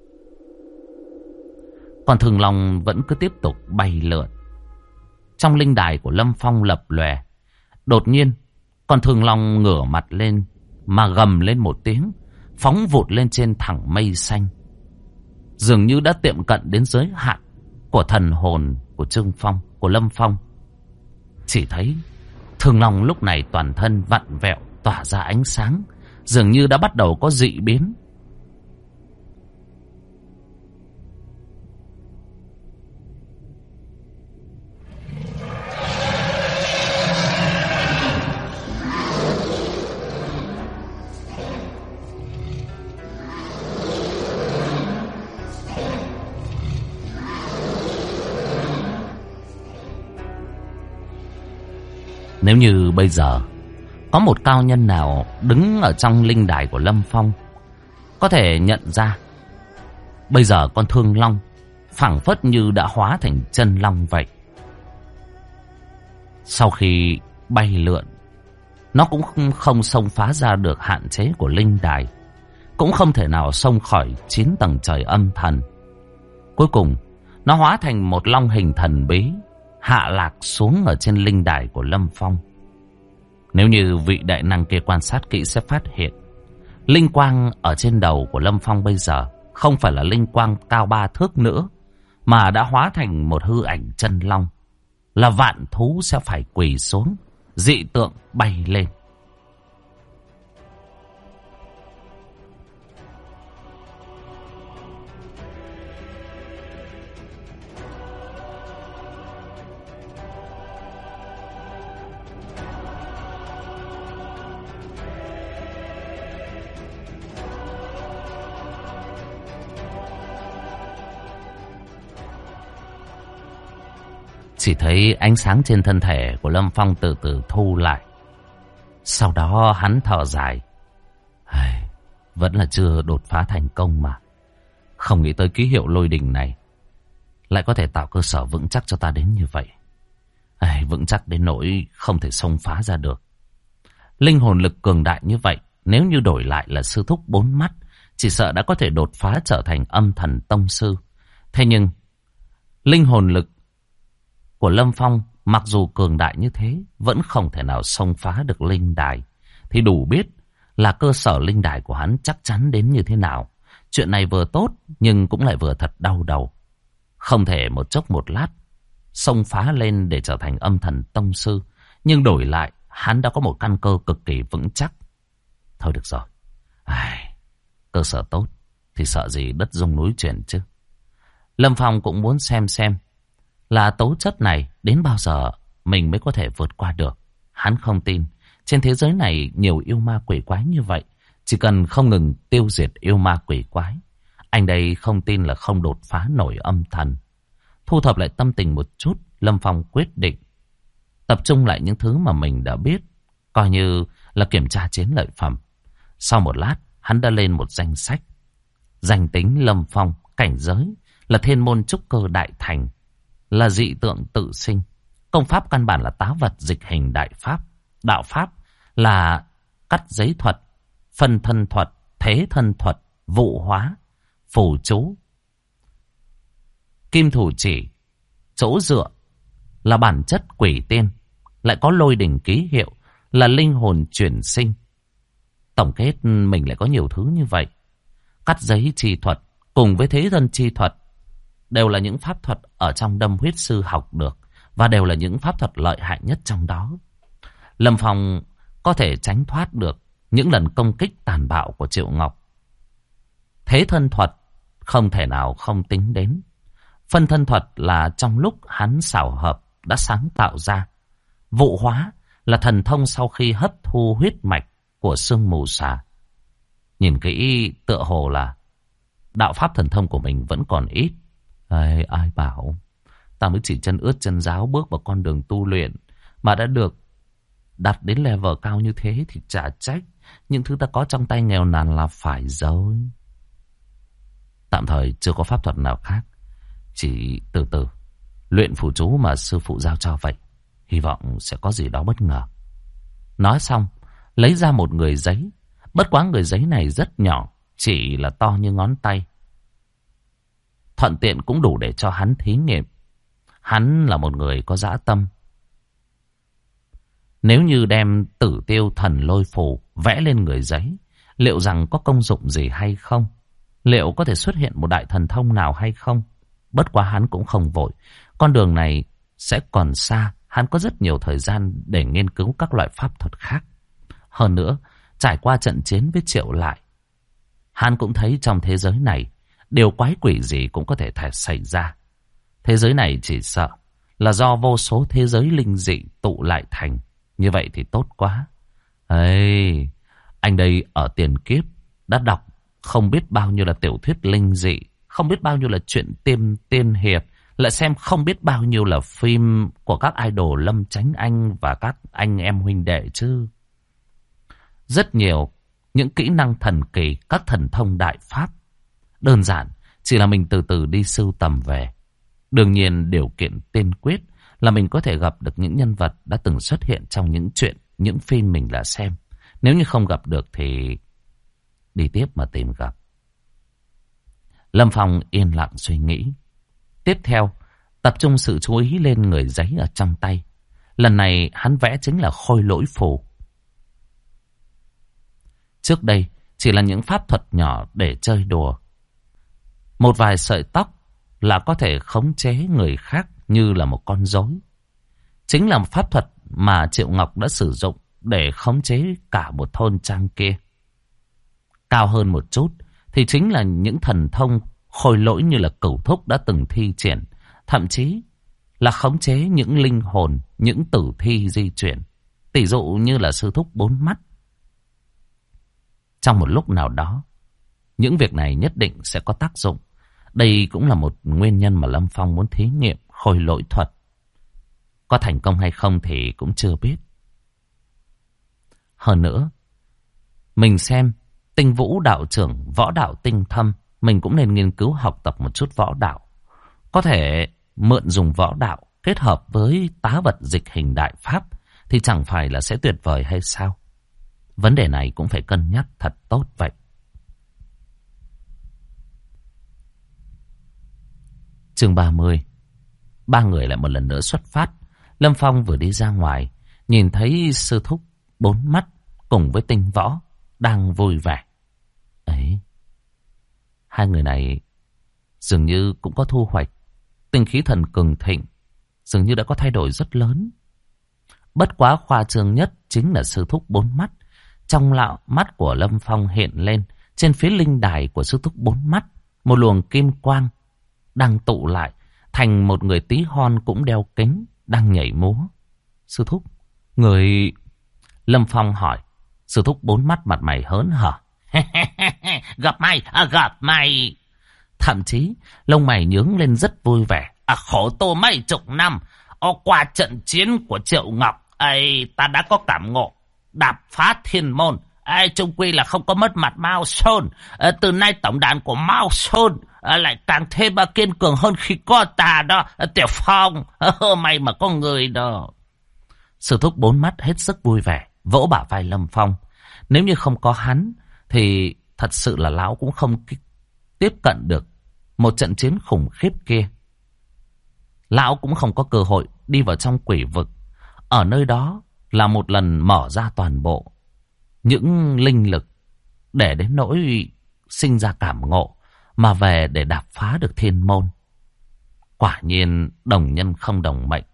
Con thương long vẫn cứ tiếp tục bay lượn. Trong linh đài của Lâm Phong lập lòe. Đột nhiên, con thương long ngửa mặt lên mà gầm lên một tiếng, phóng vụt lên trên thẳng mây xanh. Dường như đã tiệm cận đến giới hạn của thần hồn của Lâm Phong. Chỉ thấy thương long lúc này toàn thân vặn vẹo, tỏa ra ánh sáng, dường như đã bắt đầu có dị biến. Nếu như bây giờ có một cao nhân nào đứng ở trong linh đài của Lâm Phong, có thể nhận ra bây giờ con thương long phảng phất như đã hóa thành chân long vậy. Sau khi bay lượn, nó cũng không xông phá ra được hạn chế của linh đài, cũng không thể nào xông khỏi 9 tầng trời âm thần. Cuối cùng, nó hóa thành một long hình thần bí, hạ lạc xuống ở trên linh đài của Lâm Phong. Nếu như vị đại năng kia quan sát kỹ sẽ phát hiện, linh quang ở trên đầu của Lâm Phong bây giờ không phải là linh quang cao 3 thước nữa, mà đã hóa thành một hư ảnh chân long, là vạn thú sẽ phải quỳ xuống, dị tượng bay lên. Chỉ thấy ánh sáng trên thân thể của Lâm Phong từ từ thu lại. Sau đó hắn thở dài. Vẫn là chưa đột phá thành công mà. Không nghĩ tới ký hiệu lôi đình này lại có thể tạo cơ sở vững chắc cho ta đến như vậy. Vững chắc đến nỗi không thể xông phá ra được. Linh hồn lực cường đại như vậy, nếu như đổi lại là sư thúc 4 mắt, chỉ sợ đã có thể đột phá trở thành âm thần tông sư. Thế nhưng linh hồn lực của Lâm Phong mặc dù cường đại như thế, vẫn không thể nào xông phá được linh đài. Thì đủ biết là cơ sở linh đài của hắn chắc chắn đến như thế nào. Chuyện này vừa tốt nhưng cũng lại vừa thật đau đầu. Không thể một chốc một lát xông phá lên để trở thành âm thần tông sư, nhưng đổi lại hắn đã có một căn cơ cực kỳ vững chắc. Thôi được rồi, cơ sở tốt thì sợ gì đất rung núi chuyển chứ. Lâm Phong cũng muốn xem là tố chất này đến bao giờ mình mới có thể vượt qua được. Hắn không tin trên thế giới này nhiều yêu ma quỷ quái như vậy. Chỉ cần không ngừng tiêu diệt yêu ma quỷ quái, anh đây không tin là không đột phá nổi âm thần. Thu thập lại tâm tình một chút, Lâm Phong quyết định tập trung lại những thứ mà mình đã biết, coi như là kiểm tra chiến lợi phẩm. Sau một lát, hắn đã lên một danh sách. Danh tính Lâm Phong, cảnh giới là thiên môn trúc cơ đại thành, là dị tượng tự sinh, Công pháp căn bản là tá vật dịch hình đại pháp. Đạo pháp là cắt giấy thuật, phân thân thuật, thế thân thuật, vụ hóa, phù chú, kim thủ chỉ, chỗ dựa là bản chất quỷ tiên, lại có lôi đỉnh ký hiệu là linh hồn chuyển sinh. Tổng kết mình lại có nhiều thứ như vậy. Cắt giấy chi thuật cùng với thế thân chi thuật đều là những pháp thuật ở trong Đâm Huyết Sư học được, và đều là những pháp thuật lợi hại nhất trong đó. Lâm Phong có thể tránh thoát được những lần công kích tàn bạo của Triệu Ngọc. Thế thân thuật không thể nào không tính đến. Phân thân thuật là trong lúc hắn xảo hợp đã sáng tạo ra. Vụ hóa là thần thông sau khi hấp thu huyết mạch của sương mù xà. Nhìn kỹ tựa hồ là đạo pháp thần thông của mình vẫn còn ít. Ai bảo ta mới chỉ chân ướt chân ráo bước vào con đường tu luyện mà đã được đặt đến level cao như thế thì chả trách những thứ ta có trong tay nghèo nàn là phải rồi. Tạm thời chưa có pháp thuật nào khác, chỉ từ từ luyện phù chú mà sư phụ giao cho vậy. Hy vọng sẽ có gì đó bất ngờ. Nói xong, lấy ra một người giấy. Bất quá người giấy này rất nhỏ, chỉ là to như ngón tay. Thuận tiện cũng đủ để cho hắn thí nghiệm. Hắn là một người có dã tâm. Nếu như đem Tử Tiêu Thần Lôi Phù vẽ lên người giấy, liệu rằng có công dụng gì hay không? Liệu có thể xuất hiện một đại thần thông nào hay không? Bất quá hắn cũng không vội. Con đường này sẽ còn xa. Hắn có rất nhiều thời gian để nghiên cứu các loại pháp thuật khác. Hơn nữa, trải qua trận chiến với Triệu Lại, hắn cũng thấy trong thế giới này, điều quái quỷ gì cũng có thể xảy ra. Thế giới này chỉ sợ là do vô số thế giới linh dị tụ lại thành. Như vậy thì tốt quá. Anh đây ở tiền kiếp đã đọc không biết bao nhiêu là tiểu thuyết linh dị, không biết bao nhiêu là chuyện tiên hiệp, lại xem không biết bao nhiêu là phim của các idol Lâm Chánh Anh và các anh em huynh đệ chứ. Rất nhiều những kỹ năng thần kỳ, các thần thông đại pháp. Đơn giản chỉ là mình từ từ đi sưu tầm về. Đương nhiên điều kiện tiên quyết là mình có thể gặp được những nhân vật đã từng xuất hiện trong những chuyện, những phim mình đã xem. Nếu như không gặp được thì đi tiếp mà tìm gặp. Lâm Phong yên lặng suy nghĩ. Tiếp theo, tập trung sự chú ý lên người giấy ở trong tay. Lần này hắn vẽ chính là khôi lỗi phù. Trước đây chỉ là những pháp thuật nhỏ để chơi đùa. Một vài sợi tóc là có thể khống chế người khác như là một con rối. Chính là một pháp thuật mà Triệu Ngọc đã sử dụng để khống chế cả một thôn trang kia. Cao hơn một chút thì chính là những thần thông khôi lỗi như là Cửu Thúc đã từng thi triển. Thậm chí là khống chế những linh hồn, những tử thi di chuyển. Tỷ dụ như là Sư Thúc Bốn Mắt. Trong một lúc nào đó, những việc này nhất định sẽ có tác dụng. Đây cũng là một nguyên nhân mà Lâm Phong muốn thí nghiệm khôi lỗi thuật. Có thành công hay không thì cũng chưa biết. Hơn nữa, mình xem Tinh Vũ đạo trưởng võ đạo tinh thâm, mình cũng nên nghiên cứu học tập một chút võ đạo. Có thể mượn dùng võ đạo kết hợp với tá vật dịch hình đại pháp thì chẳng phải là sẽ tuyệt vời hay sao? Vấn đề này cũng phải cân nhắc thật tốt vậy. Chương 30. Ba người lại một lần nữa xuất phát. Lâm Phong vừa đi ra ngoài, nhìn thấy Sư Thúc Bốn Mắt cùng với Tinh Võ đang vui vẻ. Hai người này dường như cũng có thu hoạch. Tinh khí thần cường thịnh, dường như đã có thay đổi rất lớn. Bất quá khoa trương nhất chính là Sư Thúc Bốn Mắt. Trong lão mắt của Lâm Phong hiện lên, trên phía linh đài của Sư Thúc Bốn Mắt, một luồng kim quang đang tụ lại thành một người tí hon cũng đeo kính, đang nhảy múa. Sư Thúc, người... Lâm Phong hỏi. Sư Thúc Bốn Mắt mặt mày hớn hở. Gặp mày. Thậm chí lông mày nhướng lên rất vui vẻ. Khổ tu mấy chục năm, qua trận chiến của Triệu Ngọc ấy, ta đã có cảm ngộ, đạp phá thiên môn, Ai chung quy là không có mất mặt Mao Sơn. Từ nay tổng đàn của Mao Sơn lại càng thêm kiên cường hơn khi có ta đó. Tiểu Phong, may mà có người đó. Sư thúc bốn mắt hết sức vui vẻ, vỗ bả vai Lâm Phong. Nếu như không có hắn, thì thật sự là lão cũng không tiếp cận được một trận chiến khủng khiếp kia. Lão cũng không có cơ hội đi vào trong quỷ vực. Ở nơi đó là một lần mở ra toàn bộ những linh lực để đến nỗi sinh ra cảm ngộ mà về để đạp phá được thiên môn. Quả nhiên đồng nhân không đồng mệnh.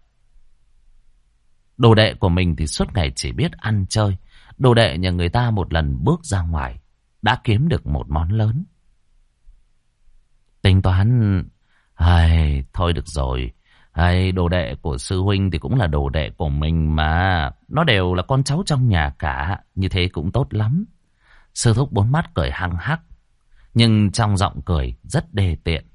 Đồ đệ của mình thì suốt ngày chỉ biết ăn chơi. Đồ đệ nhà người ta một lần bước ra ngoài đã kiếm được một món lớn. Tính toán, thôi được rồi. Đồ đệ của sư huynh thì cũng là đồ đệ của mình mà. Nó đều là con cháu trong nhà cả. Như thế cũng tốt lắm. Sư thúc bốn mắt cười hăng hắc, nhưng trong giọng cười rất đê tiện.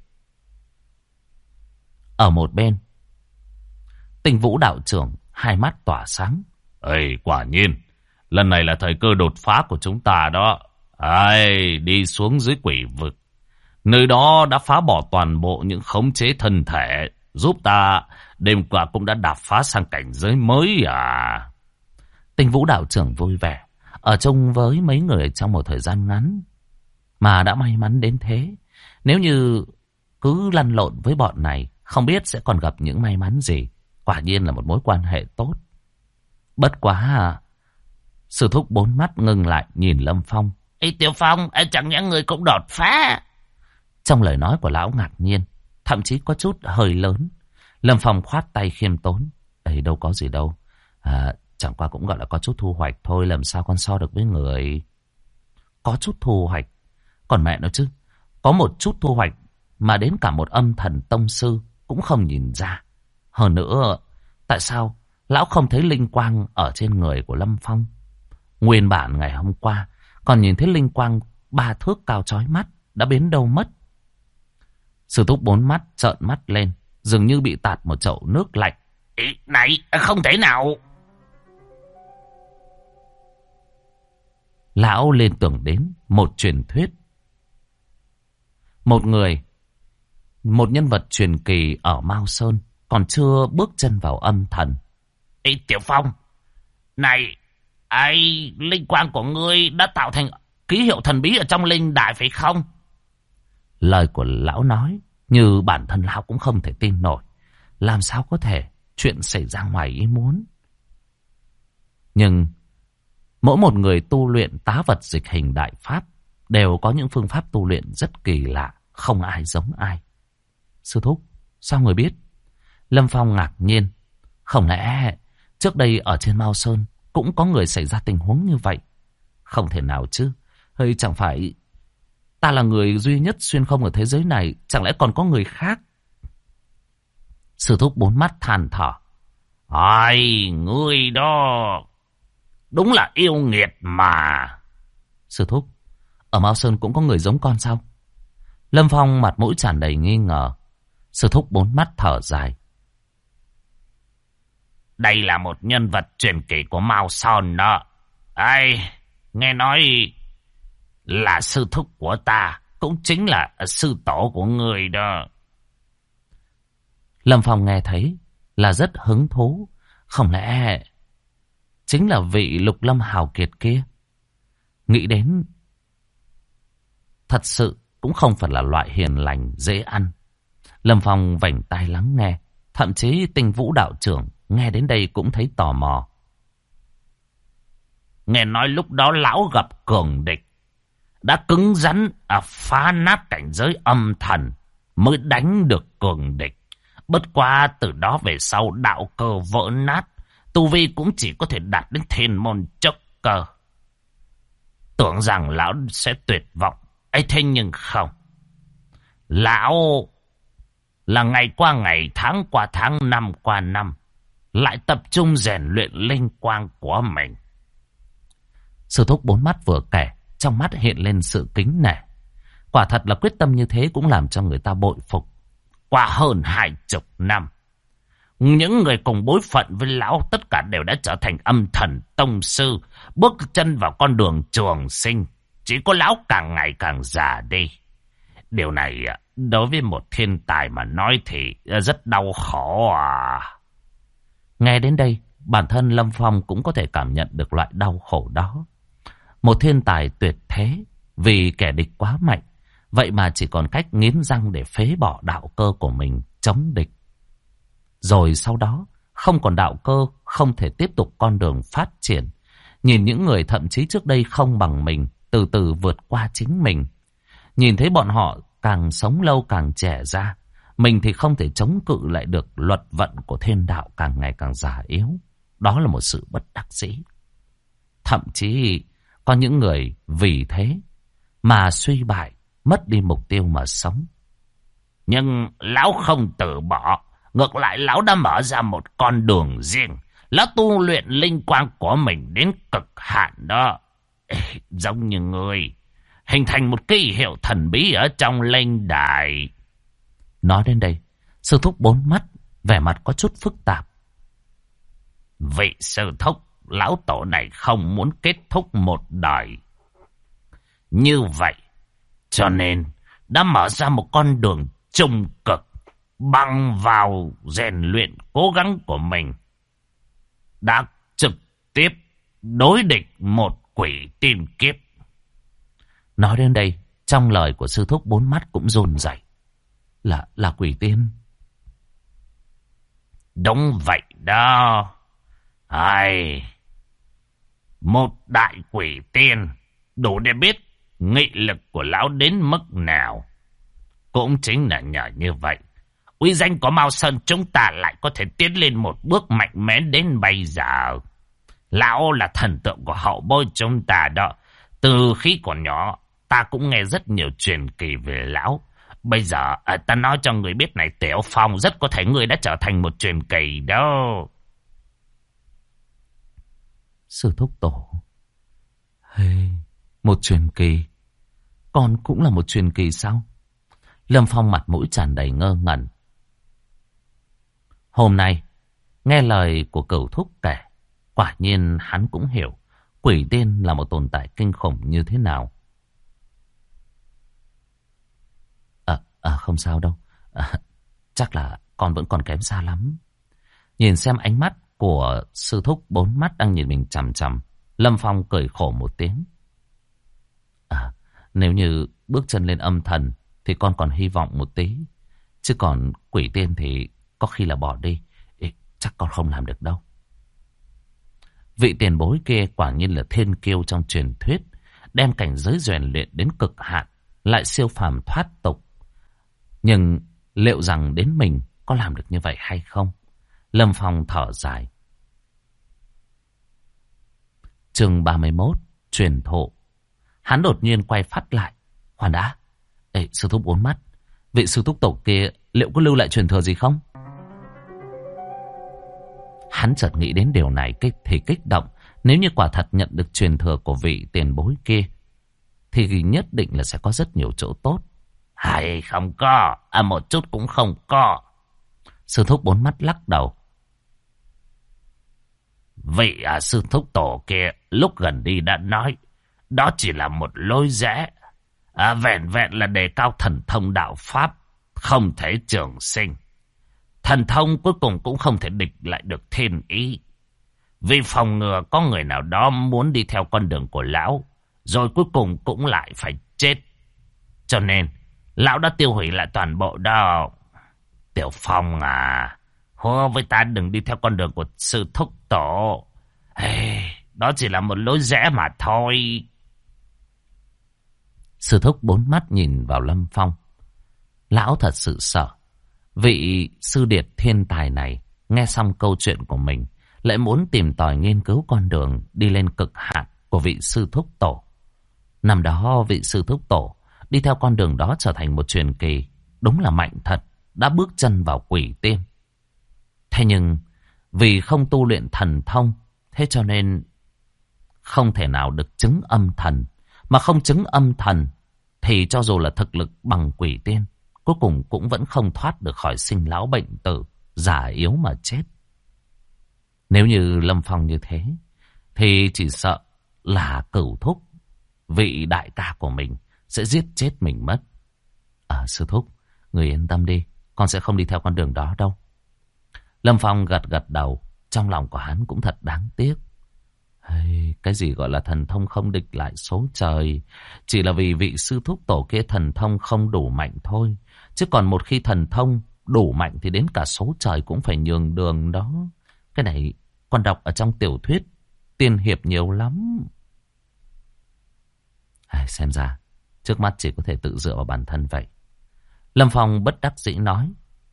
Ở một bên, Tinh Vũ đạo trưởng hai mắt tỏa sáng. Quả nhiên, lần này là thời cơ đột phá của chúng ta đó. Đi xuống dưới quỷ vực. Nơi đó đã phá bỏ toàn bộ những khống chế thân thể. Giúp ta đêm qua cũng đã đạp phá sang cảnh giới mới à. Tinh Vũ đạo trưởng vui vẻ. Ở chung với mấy người trong một thời gian ngắn mà đã may mắn đến thế. Nếu như cứ lăn lộn với bọn này, không biết sẽ còn gặp những may mắn gì. Quả nhiên là một mối quan hệ tốt. Bất quá sư thúc bốn mắt ngừng lại nhìn Lâm Phong. Tiểu Phong, chẳng nhẽ người cũng đột phá. Trong lời nói của lão ngạc nhiên, thậm chí có chút hơi lớn. Lâm Phong khoát tay khiêm tốn. Đâu có gì đâu. Chẳng qua cũng gọi là có chút thu hoạch thôi. Làm sao con so được với người. Có chút thu hoạch. Còn mẹ nó chứ. Có một chút thu hoạch mà đến cả một âm thần tông sư cũng không nhìn ra. Hơn nữa, tại sao lão không thấy linh quang ở trên người của Lâm Phong? Nguyên bản ngày hôm qua còn nhìn thấy linh quang 3 thước cao chói mắt, đã biến đâu mất. Sư thúc bốn mắt trợn mắt lên, dường như bị tạt một chậu nước lạnh. Này, không thể nào. Lão liên tưởng đến một truyền thuyết. Một nhân vật truyền kỳ ở Mao Sơn còn chưa bước chân vào âm thần. Tiểu Phong, này, linh quang của ngươi đã tạo thành ký hiệu thần bí ở trong linh đài phải không? Lời của lão nói như bản thân lão cũng không thể tin nổi. Làm sao có thể chuyện xảy ra ngoài ý muốn. Nhưng mỗi một người tu luyện tá vật dịch hình đại pháp đều có những phương pháp tu luyện rất kỳ lạ, không ai giống ai. Sư thúc, sao người biết? Lâm Phong ngạc nhiên. Không lẽ trước đây ở trên Mao Sơn cũng có người xảy ra tình huống như vậy? Không thể nào chứ. Hay chẳng phải ta là người duy nhất xuyên không ở thế giới này, chẳng lẽ còn có người khác? Sư thúc bốn mắt than thở. Ngươi đó đúng là yêu nghiệt mà. Sư thúc, ở Mao Sơn cũng có người giống con sao? Lâm Phong mặt mũi tràn đầy nghi ngờ. Sư thúc bốn mắt thở dài. Đây là một nhân vật truyền kỳ của Mao Sơn đó. Nghe nói là sư thúc của ta, cũng chính là sư tổ của người đó. Lâm Phong nghe thấy là rất hứng thú. Không lẽ chính là vị Lục Lâm hào kiệt kia? Nghĩ đến thật sự cũng không phải là loại hiền lành dễ ăn. Lâm Phong vành tai lắng nghe. Thậm chí Tinh Vũ đạo trưởng nghe đến đây cũng thấy tò mò. Nghe nói lúc đó lão gặp cường địch, đã cứng rắn phá nát cảnh giới âm thần mới đánh được cường địch. Bất quá từ đó về sau đạo cơ vỡ nát, tu vi cũng chỉ có thể đạt đến thiên môn chốc cơ. Tưởng rằng lão sẽ tuyệt vọng, thế nhưng không. Lão là ngày qua ngày, tháng qua tháng, năm qua năm, lại tập trung rèn luyện linh quang của mình. Sư thúc bốn mắt vừa kể, trong mắt hiện lên sự kính nể. Quả thật là quyết tâm như thế cũng làm cho người ta bội phục. Qua hơn 20 năm, Những người cùng bối phận với lão tất cả đều đã trở thành âm thần tông sư, bước chân vào con đường trường sinh. Chỉ có lão càng ngày càng già đi. Điều này đối với một thiên tài mà nói thì rất đau khổ à. Nghe đến đây, bản thân Lâm Phong cũng có thể cảm nhận được loại đau khổ đó. Một thiên tài tuyệt thế, vì kẻ địch quá mạnh, vậy mà chỉ còn cách nghiến răng để phế bỏ đạo cơ của mình chống địch. Rồi sau đó, không còn đạo cơ, không thể tiếp tục con đường phát triển. Nhìn những người thậm chí trước đây không bằng mình, từ từ vượt qua chính mình. Nhìn thấy bọn họ càng sống lâu càng trẻ ra, mình thì không thể chống cự lại được luật vận của thiên đạo càng ngày càng già yếu. Đó là một sự bất đắc dĩ. Thậm chí có những người vì thế mà suy bại, mất đi mục tiêu mà sống. Nhưng lão không từ bỏ. Ngược lại lão đã mở ra một con đường riêng. Lão tu luyện linh quang của mình đến cực hạn đó. Giống như người hình thành một ký hiệu thần bí ở trong linh đài. Nói đến đây, sư thúc bốn mắt, vẻ mặt có chút phức tạp. Vị sư thúc, lão tổ này không muốn kết thúc một đời như vậy, cho nên đã mở ra một con đường trung cực, bằng vào rèn luyện cố gắng của mình, đã trực tiếp đối địch một quỷ tiên kiếp. Nói đến đây, trong lời của sư thúc bốn mắt cũng run rẩy. Là quỷ tiên? Đúng vậy đó. Một đại quỷ tiên đủ để biết nghị lực của lão đến mức nào. Cũng chính là nhờ như vậy, uy danh của Mao Sơn chúng ta lại có thể tiến lên một bước mạnh mẽ đến bây giờ. Lão là thần tượng của hậu bối chúng ta đó. Từ khi còn nhỏ, ta cũng nghe rất nhiều truyền kỳ về lão. Bây giờ ta nói cho người biết này, Tiểu Phong, rất có thể người đã trở thành một truyền kỳ đó. Sư thúc tổ, một truyền kỳ? Con cũng là một truyền kỳ sao? Lâm Phong mặt mũi tràn đầy ngơ ngẩn. Hôm nay, nghe lời của Cửu thúc kể, quả nhiên hắn cũng hiểu quỷ tiên là một tồn tại kinh khủng như thế nào. Không sao đâu. Chắc là con vẫn còn kém xa lắm. Nhìn xem ánh mắt của sư thúc bốn mắt đang nhìn mình chằm chằm, Lâm Phong cười khổ một tiếng. Nếu như bước chân lên âm thần thì con còn hy vọng một tí. Chứ còn quỷ tiên thì có khi là bỏ đi. Chắc con không làm được đâu. Vị tiền bối kia quả nhiên là thiên kiêu trong truyền thuyết, đem cảnh giới rèn luyện đến cực hạn, lại siêu phàm thoát tục. Nhưng liệu rằng đến mình có làm được như vậy hay không? Lâm Phong thở dài. Chương 31, truyền thụ. Hắn đột nhiên quay phát lại. Khoan đã. Sư thúc bốn mắt, vị sư thúc tổ kia liệu có lưu lại truyền thừa gì không? Hắn chợt nghĩ đến điều này thì kích động. Nếu như quả thật nhận được truyền thừa của vị tiền bối kia thì nhất định là sẽ có rất nhiều chỗ tốt. Hay không có, một chút cũng không có. Sư thúc bốn mắt lắc đầu. Vị sư thúc tổ kia lúc gần đi đã nói, đó chỉ là một lối rẽ, vẹn vẹn là đề cao thần thông đạo pháp, không thể trường sinh. Thần thông cuối cùng cũng không thể địch lại được thiên ý. Vì phòng ngừa có người nào đó muốn đi theo con đường của lão, rồi cuối cùng cũng lại phải chết. Cho nên, lão đã tiêu hủy lại toàn bộ đó. Tiểu Phong hứa với ta đừng đi theo con đường của sư thúc tổ. Đó chỉ là một lối rẽ mà thôi. Sư thúc bốn mắt nhìn vào Lâm Phong. Lão thật sự sợ. Vị sư điệt thiên tài này nghe xong câu chuyện của mình, lại muốn tìm tòi nghiên cứu con đường đi lên cực hạn của vị sư thúc tổ. Năm đó vị sư thúc tổ đi theo con đường đó trở thành một truyền kỳ, đúng là mạnh thật, đã bước chân vào quỷ tiên. Thế nhưng vì không tu luyện thần thông, thế cho nên không thể nào được chứng âm thần. Mà không chứng âm thần thì cho dù là thực lực bằng quỷ tiên, cuối cùng cũng vẫn không thoát được khỏi sinh lão bệnh tử, già yếu mà chết. Nếu như Lâm Phong như thế, thì chỉ sợ là Cửu Thúc, vị đại ca của mình, sẽ giết chết mình mất. Sư thúc, người yên tâm đi, con sẽ không đi theo con đường đó đâu. Lâm Phong gật gật đầu, trong lòng của hắn cũng thật đáng tiếc. Cái gì gọi là thần thông không địch lại số trời, chỉ là vì vị sư thúc tổ kia thần thông không đủ mạnh thôi. Chứ còn một khi thần thông đủ mạnh thì đến cả số trời cũng phải nhường đường đó. Cái này con đọc ở trong tiểu thuyết tiên hiệp nhiều lắm. Xem ra trước mắt chỉ có thể tự dựa vào bản thân vậy. Lâm Phong bất đắc dĩ nói.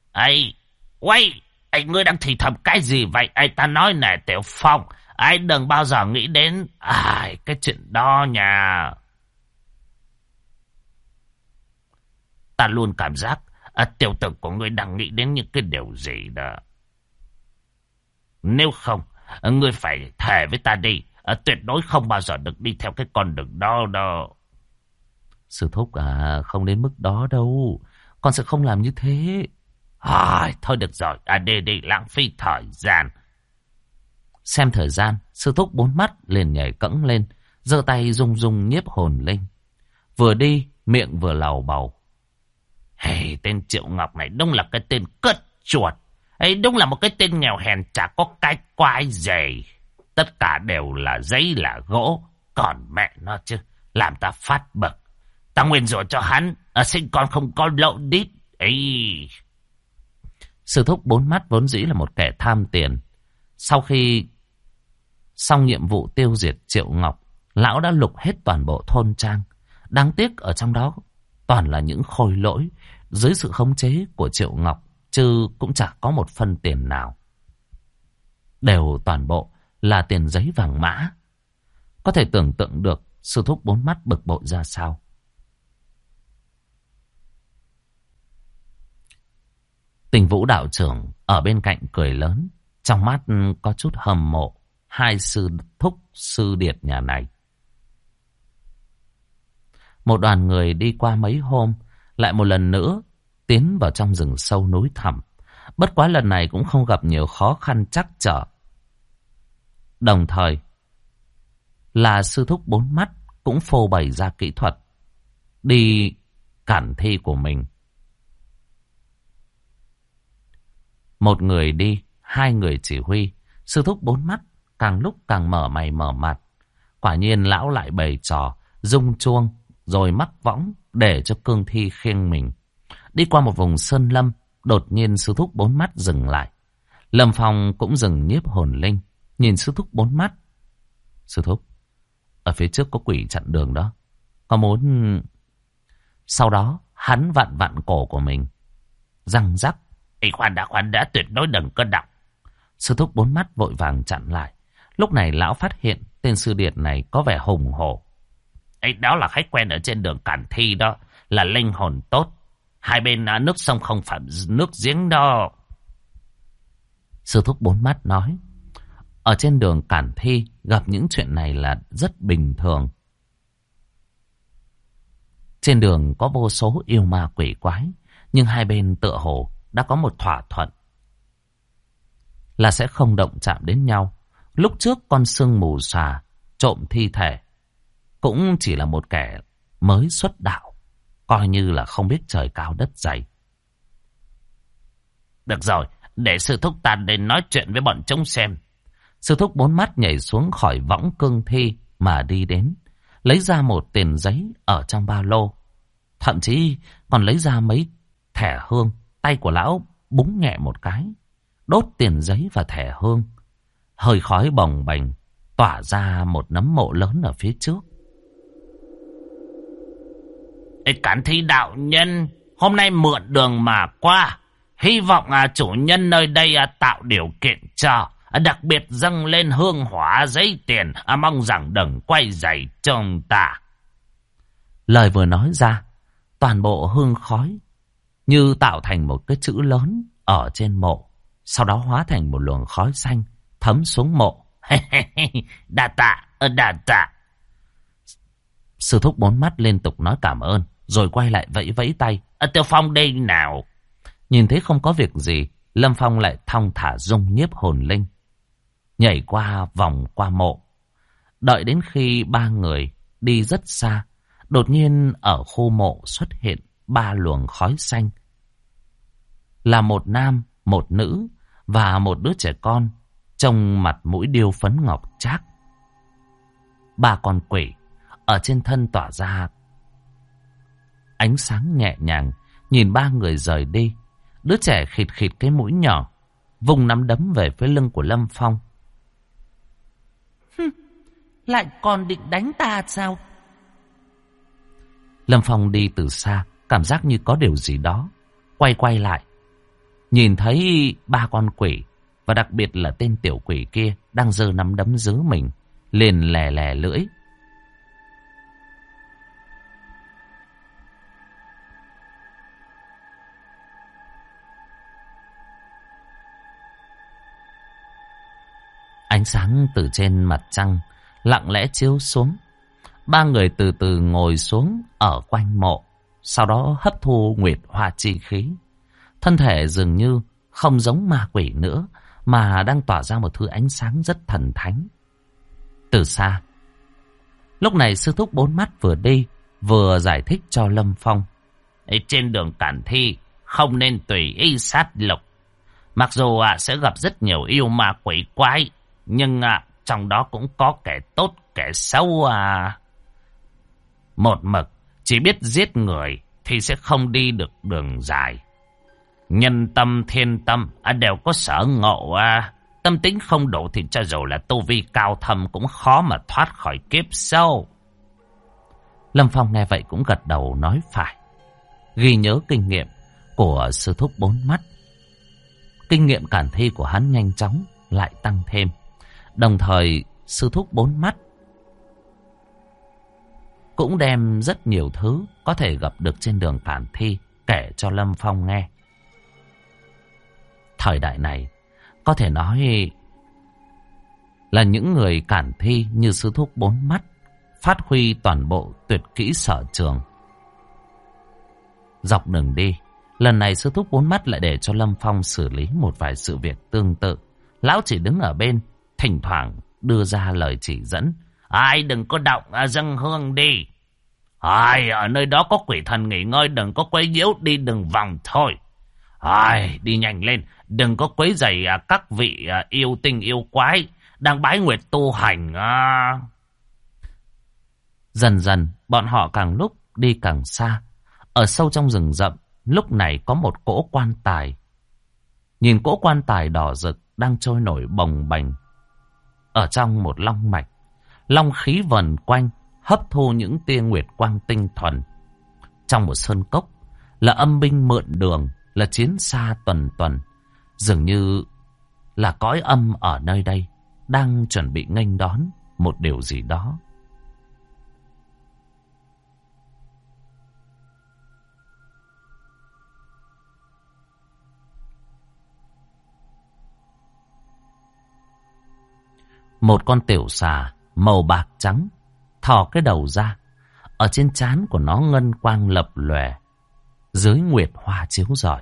Ngươi đang thì thầm cái gì vậy? Ta nói này Tiểu Phong, đừng bao giờ nghĩ đến cái chuyện đó nha. Ta luôn cảm giác tiểu tử của ngươi đang nghĩ đến những cái điều gì đó. Nếu không, ngươi phải thề với ta đi, tuyệt đối không bao giờ được đi theo cái con đường đó đâu. Sư thúc không đến mức đó đâu, con sẽ không làm như thế. Thôi được rồi, đi lãng phí thời gian. Xem thời gian, sư thúc bốn mắt liền nhảy cẫng lên, giơ tay rung rung nhiếp hồn linh. Vừa đi, miệng vừa lầu bầu. Tên Triệu Ngọc này đúng là cái tên cất chuột. Đúng là một cái tên nghèo hèn, chả có cái quái gì. Tất cả đều là giấy là gỗ, còn mẹ nó chứ, làm ta phát bực. Ta nguyền rủa cho hắn, sinh con không có lỗ đít. Sư thúc bốn mắt vốn dĩ là một kẻ tham tiền. Sau khi xong nhiệm vụ tiêu diệt Triệu Ngọc, lão đã lục hết toàn bộ thôn trang. Đáng tiếc ở trong đó toàn là những khôi lỗi dưới sự khống chế của Triệu Ngọc, chứ cũng chẳng có một phân tiền nào. Đều toàn bộ là tiền giấy vàng mã. Có thể tưởng tượng được sư thúc bốn mắt bực bội ra sao. Tình Vũ đạo trưởng ở bên cạnh cười lớn, trong mắt có chút hâm mộ hai sư thúc sư điệt nhà này. Một đoàn người đi qua mấy hôm, lại một lần nữa tiến vào trong rừng sâu núi thẳm. Bất quá lần này cũng không gặp nhiều khó khăn trắc trở. Đồng thời là sư thúc bốn mắt cũng phô bày ra kỹ thuật đi cản thi của mình. Một người đi, hai người chỉ huy. Sư thúc bốn mắt càng lúc càng mở mày mở mặt. Quả nhiên lão lại bày trò rung chuông rồi mắc võng để cho cương thi khiêng mình. Đi qua một vùng sơn lâm, đột nhiên sư thúc bốn mắt dừng lại. Lâm Phong cũng dừng nhiếp hồn linh, nhìn sư thúc bốn mắt. Sư thúc, ở phía trước có quỷ chặn đường đó, có muốn... Sau đó hắn vặn vặn cổ của mình, răng rắc. Khoan đã, tuyệt đối đừng có động. Sư thúc bốn mắt vội vàng chặn lại. Lúc này lão phát hiện tên sư điệt này có vẻ hùng hổ. Đó là khách quen ở trên đường cản thi đó, là linh hồn tốt. Hai bên nước sông không phải nước giếng đó. Sư thúc bốn mắt nói, ở trên đường cản thi gặp những chuyện này là rất bình thường. Trên đường có vô số yêu ma quỷ quái, nhưng hai bên tựa hồ đã có một thỏa thuận là sẽ không động chạm đến nhau. Lúc trước con sương mù xà trộm thi thể cũng chỉ là một kẻ mới xuất đạo, coi như là không biết trời cao đất dày. Được rồi, để sư thúc ta đến nói chuyện với bọn chúng xem. Sư thúc bốn mắt nhảy xuống khỏi võng cương thi mà đi đến, lấy ra một tiền giấy ở trong ba lô, thậm chí còn lấy ra mấy thẻ hương. Tay của lão búng nhẹ một cái, đốt tiền giấy và thẻ hương. Hơi khói bồng bềnh tỏa ra một nấm mộ lớn ở phía trước. Cản thi đạo nhân, hôm nay mượn đường mà qua, hy vọng chủ nhân nơi đây tạo điều kiện cho, đặc biệt dâng lên hương hỏa giấy tiền, mong rằng đừng quay dày trong ta. Lời vừa nói ra, toàn bộ hương khói như tạo thành một cái chữ lớn ở trên mộ, sau đó hóa thành một luồng khói xanh thấm xuống mộ. Đa tạ. Sư thúc bốn mắt liên tục nói cảm ơn, rồi quay lại vẫy vẫy tay. Tiêu Phong đây nào. Nhìn thấy không có việc gì, Lâm Phong lại thong thả dung nhiếp hồn linh, nhảy qua vòng qua mộ. Đợi đến khi ba người đi rất xa, đột nhiên ở khu mộ xuất hiện ba luồng khói xanh. Là một nam, một nữ và một đứa trẻ con, trông mặt mũi điêu phấn ngọc trác. Ba con quỷ ở trên thân tỏa ra ánh sáng nhẹ nhàng, nhìn ba người rời đi. Đứa trẻ khịt khịt cái mũi nhỏ, vùng nắm đấm về phía lưng của Lâm Phong. Lại còn định đánh ta sao? Lâm Phong đi từ xa, cảm giác như có điều gì đó. Quay lại, nhìn thấy ba con quỷ, và đặc biệt là tên tiểu quỷ kia đang giơ nắm đấm giữ mình, liền lè lè lưỡi. Ánh sáng từ trên mặt trăng lặng lẽ chiếu xuống. Ba người từ từ ngồi xuống ở quanh mộ, sau đó hấp thu nguyệt hoa chi khí. Thân thể dường như không giống ma quỷ nữa, mà đang tỏa ra một thứ ánh sáng rất thần thánh. Từ xa, lúc này sư thúc bốn mắt vừa đi vừa giải thích cho Lâm Phong. Trên đường cản thi không nên tùy ý sát lục. Mặc dù sẽ gặp rất nhiều yêu ma quỷ quái, nhưng trong đó cũng có kẻ tốt kẻ xấu. Một mực chỉ biết giết người thì sẽ không đi được đường dài. Nhân tâm thiên tâm đều có sở ngộ. Tâm tính không đủ thì cho dù là tu vi cao thâm cũng khó mà thoát khỏi kiếp sâu. Lâm Phong nghe vậy cũng gật đầu nói phải, ghi nhớ kinh nghiệm của sư thúc bốn mắt. Kinh nghiệm cản thi của hắn nhanh chóng lại tăng thêm. Đồng thời sư thúc bốn mắt cũng đem rất nhiều thứ có thể gặp được trên đường cản thi kể cho Lâm Phong nghe. Thời đại này có thể nói là những người cản thi như sư thúc bốn mắt phát huy toàn bộ tuyệt kỹ sở trường. Dọc đường đi, lần này sư thúc bốn mắt lại để cho Lâm Phong xử lý một vài sự việc tương tự. Lão chỉ đứng ở bên, thỉnh thoảng đưa ra lời chỉ dẫn. Ai đừng có động, dâng hương đi. Ai ở nơi đó có quỷ thần nghỉ ngơi, đừng có quấy nhiễu, đi đừng vòng thôi. Ai đi nhanh lên, đừng có quấy rầy các vị yêu tinh yêu quái đang bái nguyệt tu hành. Dần dần bọn họ càng lúc đi càng xa. Ở sâu trong rừng rậm, lúc này có một cỗ quan tài. Nhìn cỗ quan tài đỏ rực đang trôi nổi bồng bềnh ở trong một long mạch. Long khí vần quanh, hấp thu những tia nguyệt quang tinh thuần. Trong một sơn cốc là âm binh mượn đường, là chiến xa tuần tuần. Dường như là cõi âm ở nơi đây đang chuẩn bị nghênh đón một điều gì đó. Một con tiểu xà màu bạc trắng thò cái đầu ra. Ở trên trán của nó ngân quang lập lòe, dưới nguyệt hoa chiếu rọi.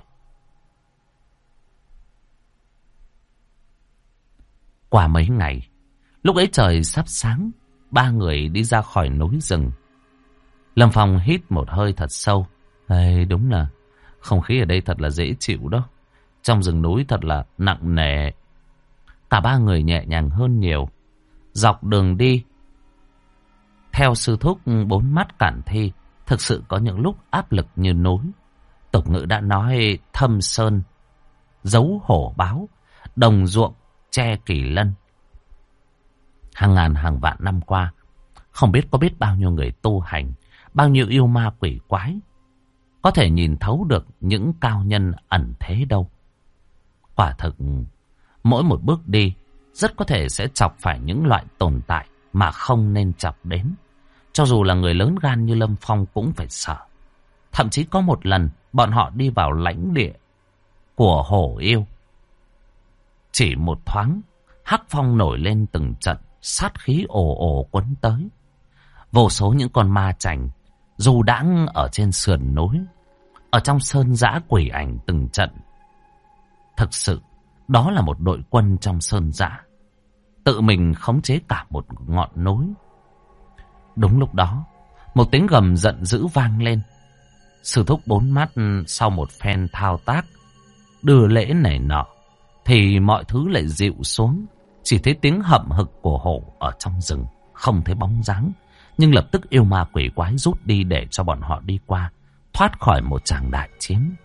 Qua mấy ngày, lúc ấy trời sắp sáng, ba người đi ra khỏi núi rừng. Lâm Phong hít một hơi thật sâu. Đúng là không khí ở đây thật là dễ chịu đó. Trong rừng núi thật là nặng nề. Cả ba người nhẹ nhàng hơn nhiều. Dọc đường đi, theo sư thúc bốn mắt cản thi, thực sự có những lúc áp lực như núi. Tục ngữ đã nói thâm sơn giấu hổ báo, đồng ruộng che kỳ lân. Hàng ngàn hàng vạn năm qua, không biết có biết bao nhiêu người tu hành, bao nhiêu yêu ma quỷ quái có thể nhìn thấu được những cao nhân ẩn thế đâu. Quả thực, mỗi một bước đi rất có thể sẽ chọc phải những loại tồn tại mà không nên chọc đến. Cho dù là người lớn gan như Lâm Phong cũng phải sợ. Thậm chí có một lần bọn họ đi vào lãnh địa của hổ yêu. Chỉ một thoáng, hắc phong nổi lên từng trận, sát khí ồ ồ quấn tới. Vô số những con ma chành dù đãng ở trên sườn núi, ở trong sơn dã quỷ ảnh từng trận. Thực sự, đó là một đội quân trong sơn dã, tự mình khống chế cả một ngọn núi. Đúng lúc đó, một tiếng gầm giận dữ vang lên. Sư thúc bốn mắt sau một phen thao tác, đưa lễ này nọ, thì mọi thứ lại dịu xuống. Chỉ thấy tiếng hậm hực của hổ ở trong rừng, không thấy bóng dáng. Nhưng lập tức yêu ma quỷ quái rút đi để cho bọn họ đi qua, thoát khỏi một tràng đại chiến.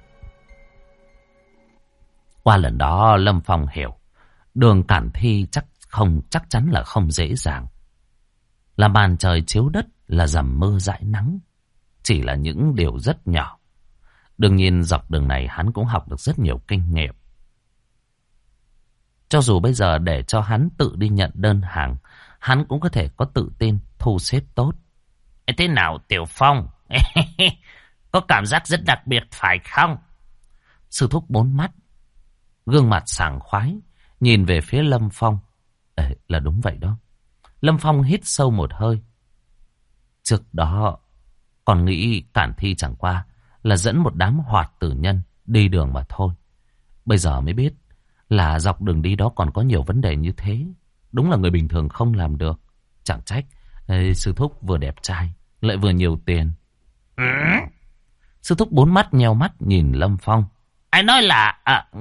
Qua lần đó Lâm Phong hiểu, đường Cản Thi chắc chắn là không dễ dàng. Là màn trời chiếu đất, là dầm mưa dãi nắng, chỉ là những điều rất nhỏ. Đương nhiên dọc đường này hắn cũng học được rất nhiều kinh nghiệm. Cho dù bây giờ để cho hắn tự đi nhận đơn hàng, hắn cũng có thể có tự tin thu xếp tốt. Thế nào Tiểu Phong? Có cảm giác rất đặc biệt phải không? Sư thúc bốn mắt, gương mặt sảng khoái, nhìn về phía Lâm Phong. Là đúng vậy đó. Lâm Phong hít sâu một hơi. Trước đó còn nghĩ Cản Thi chẳng qua là dẫn một đám hoạt tử nhân đi đường mà thôi. Bây giờ mới biết là dọc đường đi đó còn có nhiều vấn đề như thế. Đúng là người bình thường không làm được. Chẳng trách sư thúc vừa đẹp trai lại vừa nhiều tiền. Sư thúc bốn mắt nheo mắt nhìn Lâm Phong. Ai nói là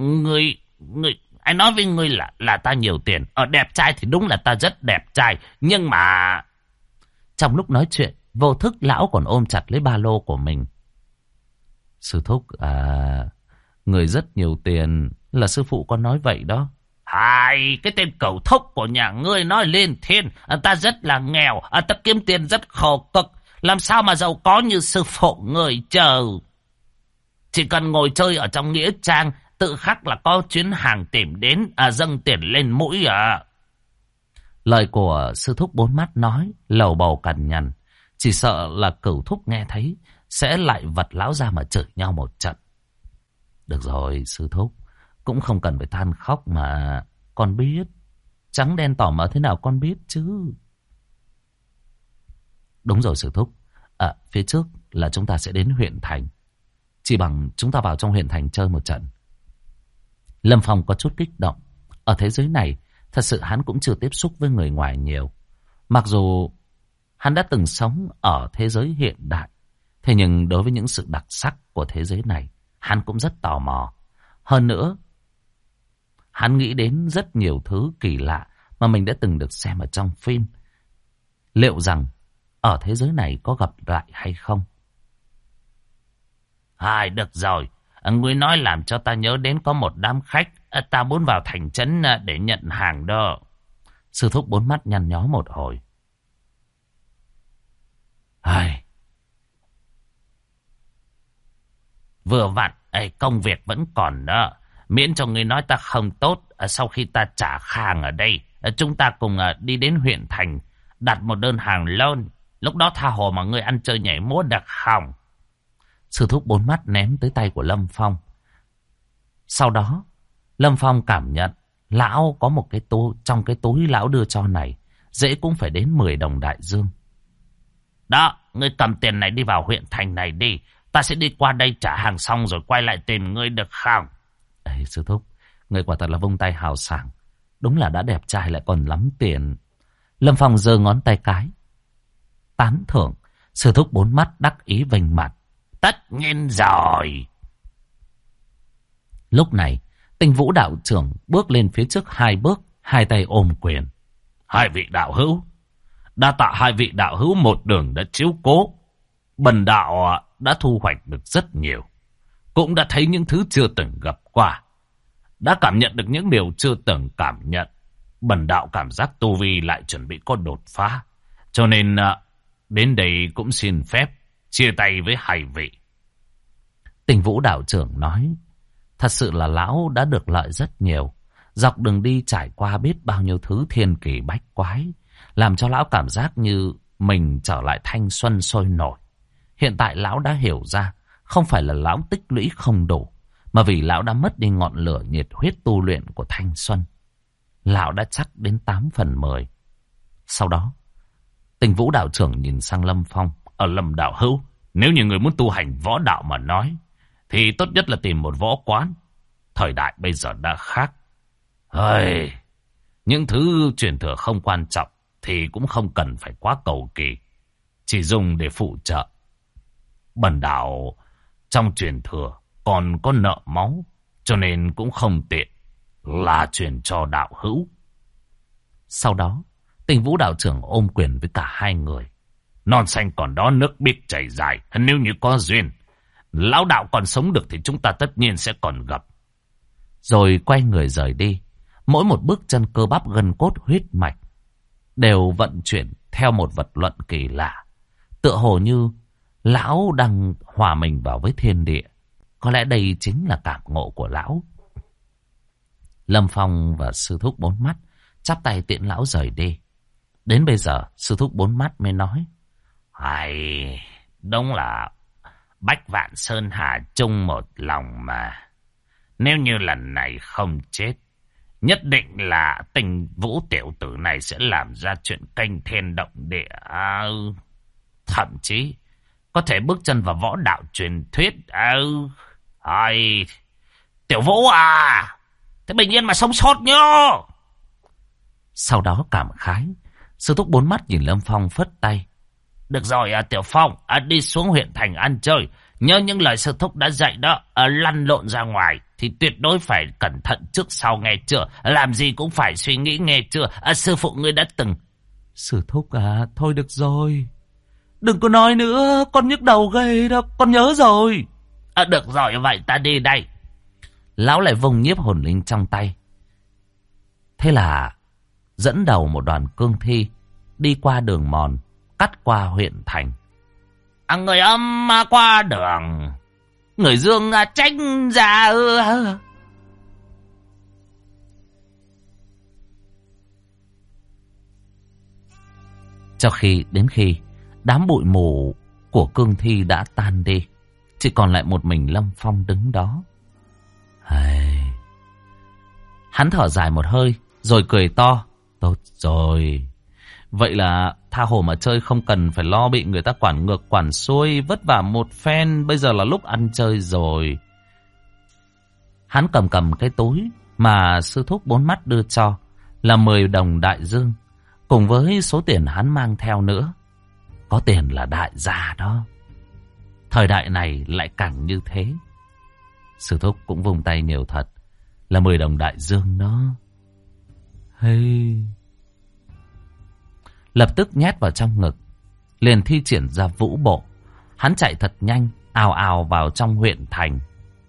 ai nói với ngươi là ta nhiều tiền. Đẹp trai thì đúng là ta rất đẹp trai, nhưng mà... Trong lúc nói chuyện, vô thức lão còn ôm chặt lấy ba lô của mình. Sư thúc, người rất nhiều tiền, là sư phụ con nói vậy đó. Cái tên cẩu thúc của nhà ngươi nói lên thiên. Ta rất là nghèo, ta kiếm tiền rất khổ cực, làm sao mà giàu có như sư phụ người chờ. Chỉ cần ngồi chơi ở trong nghĩa trang, tự khắc là có chuyến hàng tìm đến, dâng tiền lên mũi à. Lời của sư thúc bốn mắt nói, lầu bầu cằn nhằn. Chỉ sợ là cửu thúc nghe thấy, sẽ lại vật lão ra mà chửi nhau một trận. Được rồi, sư thúc, cũng không cần phải than khóc mà. Con biết, trắng đen tỏ mỡ thế nào con biết chứ. Đúng rồi sư thúc, phía trước là chúng ta sẽ đến huyện thành. Chỉ bằng chúng ta vào trong huyện thành chơi một trận. Lâm Phong có chút kích động. Ở thế giới này, thật sự hắn cũng chưa tiếp xúc với người ngoài nhiều. Mặc dù hắn đã từng sống ở thế giới hiện đại, thế nhưng đối với những sự đặc sắc của thế giới này, hắn cũng rất tò mò. Hơn nữa, hắn nghĩ đến rất nhiều thứ kỳ lạ mà mình đã từng được xem ở trong phim. Liệu rằng ở thế giới này có gặp lại hay không? Được rồi, ngươi nói làm cho ta nhớ đến có một đám khách, ta muốn vào thành trấn để nhận hàng đó. Sư thúc bốn mắt nhăn nhó một hồi. Vừa vặn, công việc vẫn còn đó. Miễn cho ngươi nói ta không tốt, sau khi ta trả hàng ở đây, chúng ta cùng đi đến huyện thành, đặt một đơn hàng lớn. Lúc đó tha hồ mà ngươi ăn chơi nhảy múa được không? Sư thúc bốn mắt ném tới tay của Lâm Phong. Sau đó, Lâm Phong cảm nhận lão có một cái túi, trong cái túi lão đưa cho này, dễ cũng phải đến 10 đồng đại dương. Đó, ngươi cầm tiền này đi vào huyện thành này đi. Ta sẽ đi qua đây trả hàng xong rồi quay lại tìm ngươi được không? Sư thúc, người quả thật là vung tay hào sảng. Đúng là đã đẹp trai lại còn lắm tiền. Lâm Phong giơ ngón tay cái, tán thưởng. Sư thúc bốn mắt đắc ý vênh mặt. Tất nhiên rồi. Lúc này, Tinh Vũ đạo trưởng bước lên phía trước 2 bước, 2 tay ôm quyền. Hai vị đạo hữu, đa tạ hai vị đạo hữu một đường đã chiếu cố. Bần đạo đã thu hoạch được rất nhiều, cũng đã thấy những thứ chưa từng gặp qua, đã cảm nhận được những điều chưa từng cảm nhận. Bần đạo cảm giác tu vi lại chuẩn bị có đột phá, cho nên đến đây cũng xin phép chia tay với hai vị. Tinh Vũ đạo trưởng nói, thật sự là lão đã được lợi rất nhiều. Dọc đường đi trải qua biết bao nhiêu thứ thiên kỳ bách quái, làm cho lão cảm giác như mình trở lại thanh xuân sôi nổi. Hiện tại lão đã hiểu ra, không phải là lão tích lũy không đủ, mà vì lão đã mất đi ngọn lửa nhiệt huyết tu luyện của thanh xuân. Lão đã chắc đến 8 phần 10. Sau đó, Tinh Vũ đạo trưởng nhìn sang Lâm Phong. Ở Lâm đạo hữu, nếu như người muốn tu hành võ đạo mà nói, thì tốt nhất là tìm một võ quán. Thời đại bây giờ đã khác. Ơi, những thứ truyền thừa không quan trọng thì cũng không cần phải quá cầu kỳ. Chỉ dùng để phụ trợ. Bần đạo trong truyền thừa còn có nợ máu, cho nên cũng không tiện là truyền cho đạo hữu. Sau đó, Tinh Vũ đạo trưởng ôm quyền với cả hai người. Non xanh còn đó nước biết chảy dài. Nếu như có duyên, lão đạo còn sống được thì chúng ta tất nhiên sẽ còn gặp. Rồi quay người rời đi. Mỗi một bước chân cơ bắp gân cốt huyết mạch đều vận chuyển theo một vật luận kỳ lạ. Tựa hồ như lão đang hòa mình vào với thiên địa. Có lẽ đây chính là cảm ngộ của lão. Lâm Phong và sư thúc bốn mắt chắp tay tiễn lão rời đi. Đến bây giờ sư thúc bốn mắt mới nói: Hay, đúng là bách vạn sơn hà chung một lòng mà. Nếu như lần này không chết, nhất định là Tinh Vũ tiểu tử này sẽ làm ra chuyện kinh thiên động địa. Thậm chí có thể bước chân vào võ đạo truyền thuyết. Hay, Tiểu Vũ à, thế bình yên mà sống sót nhá. Sau đó cảm khái, sư thúc bốn mắt nhìn Lâm Phong phất tay: Được rồi Tiểu Phong, đi xuống huyện thành ăn chơi. Nhớ những lời sư thúc đã dạy đó. Lăn lộn ra ngoài thì tuyệt đối phải cẩn thận trước sau, nghe chưa? Làm gì cũng phải suy nghĩ, nghe chưa? Sư phụ ngươi đã từng... Sư thúc à, thôi được rồi, đừng có nói nữa, con nhức đầu ghê đó, con nhớ rồi. Được rồi, vậy ta đi đây. Lão lại vung nhiếp hồn linh trong tay. Thế là dẫn đầu một đoàn cương thi đi qua đường mòn cắt qua huyện thành. Người âm qua đường, người dương tránh ra. Cho đến khi đám bụi mù của cương thi đã tan đi, chỉ còn lại một mình Lâm Phong đứng đó. Hắn thở dài một hơi rồi cười to: Tốt rồi, vậy là tha hồ mà chơi, không cần phải lo bị người ta quản ngược quản xuôi, vất vả một phen, bây giờ là lúc ăn chơi rồi. Hắn cầm cái túi mà sư thúc bốn mắt đưa cho, là 10 đồng đại dương, cùng với số tiền hắn mang theo nữa. Có tiền là đại gia đó. Thời đại này lại càng như thế. Sư thúc cũng vung tay nhiều thật, là 10 đồng đại dương đó. Lập tức nhét vào trong ngực, liền thi triển ra vũ bộ. Hắn chạy thật nhanh, ào ào vào trong huyện thành.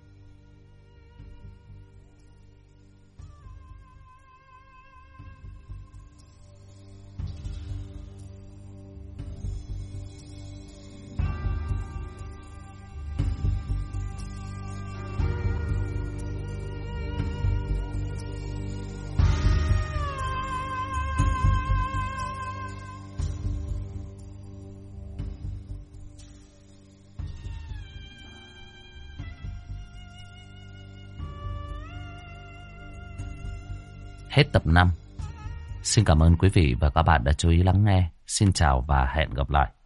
Hết tập 5. Xin cảm ơn quý vị và các bạn đã chú ý lắng nghe. Xin chào và hẹn gặp lại.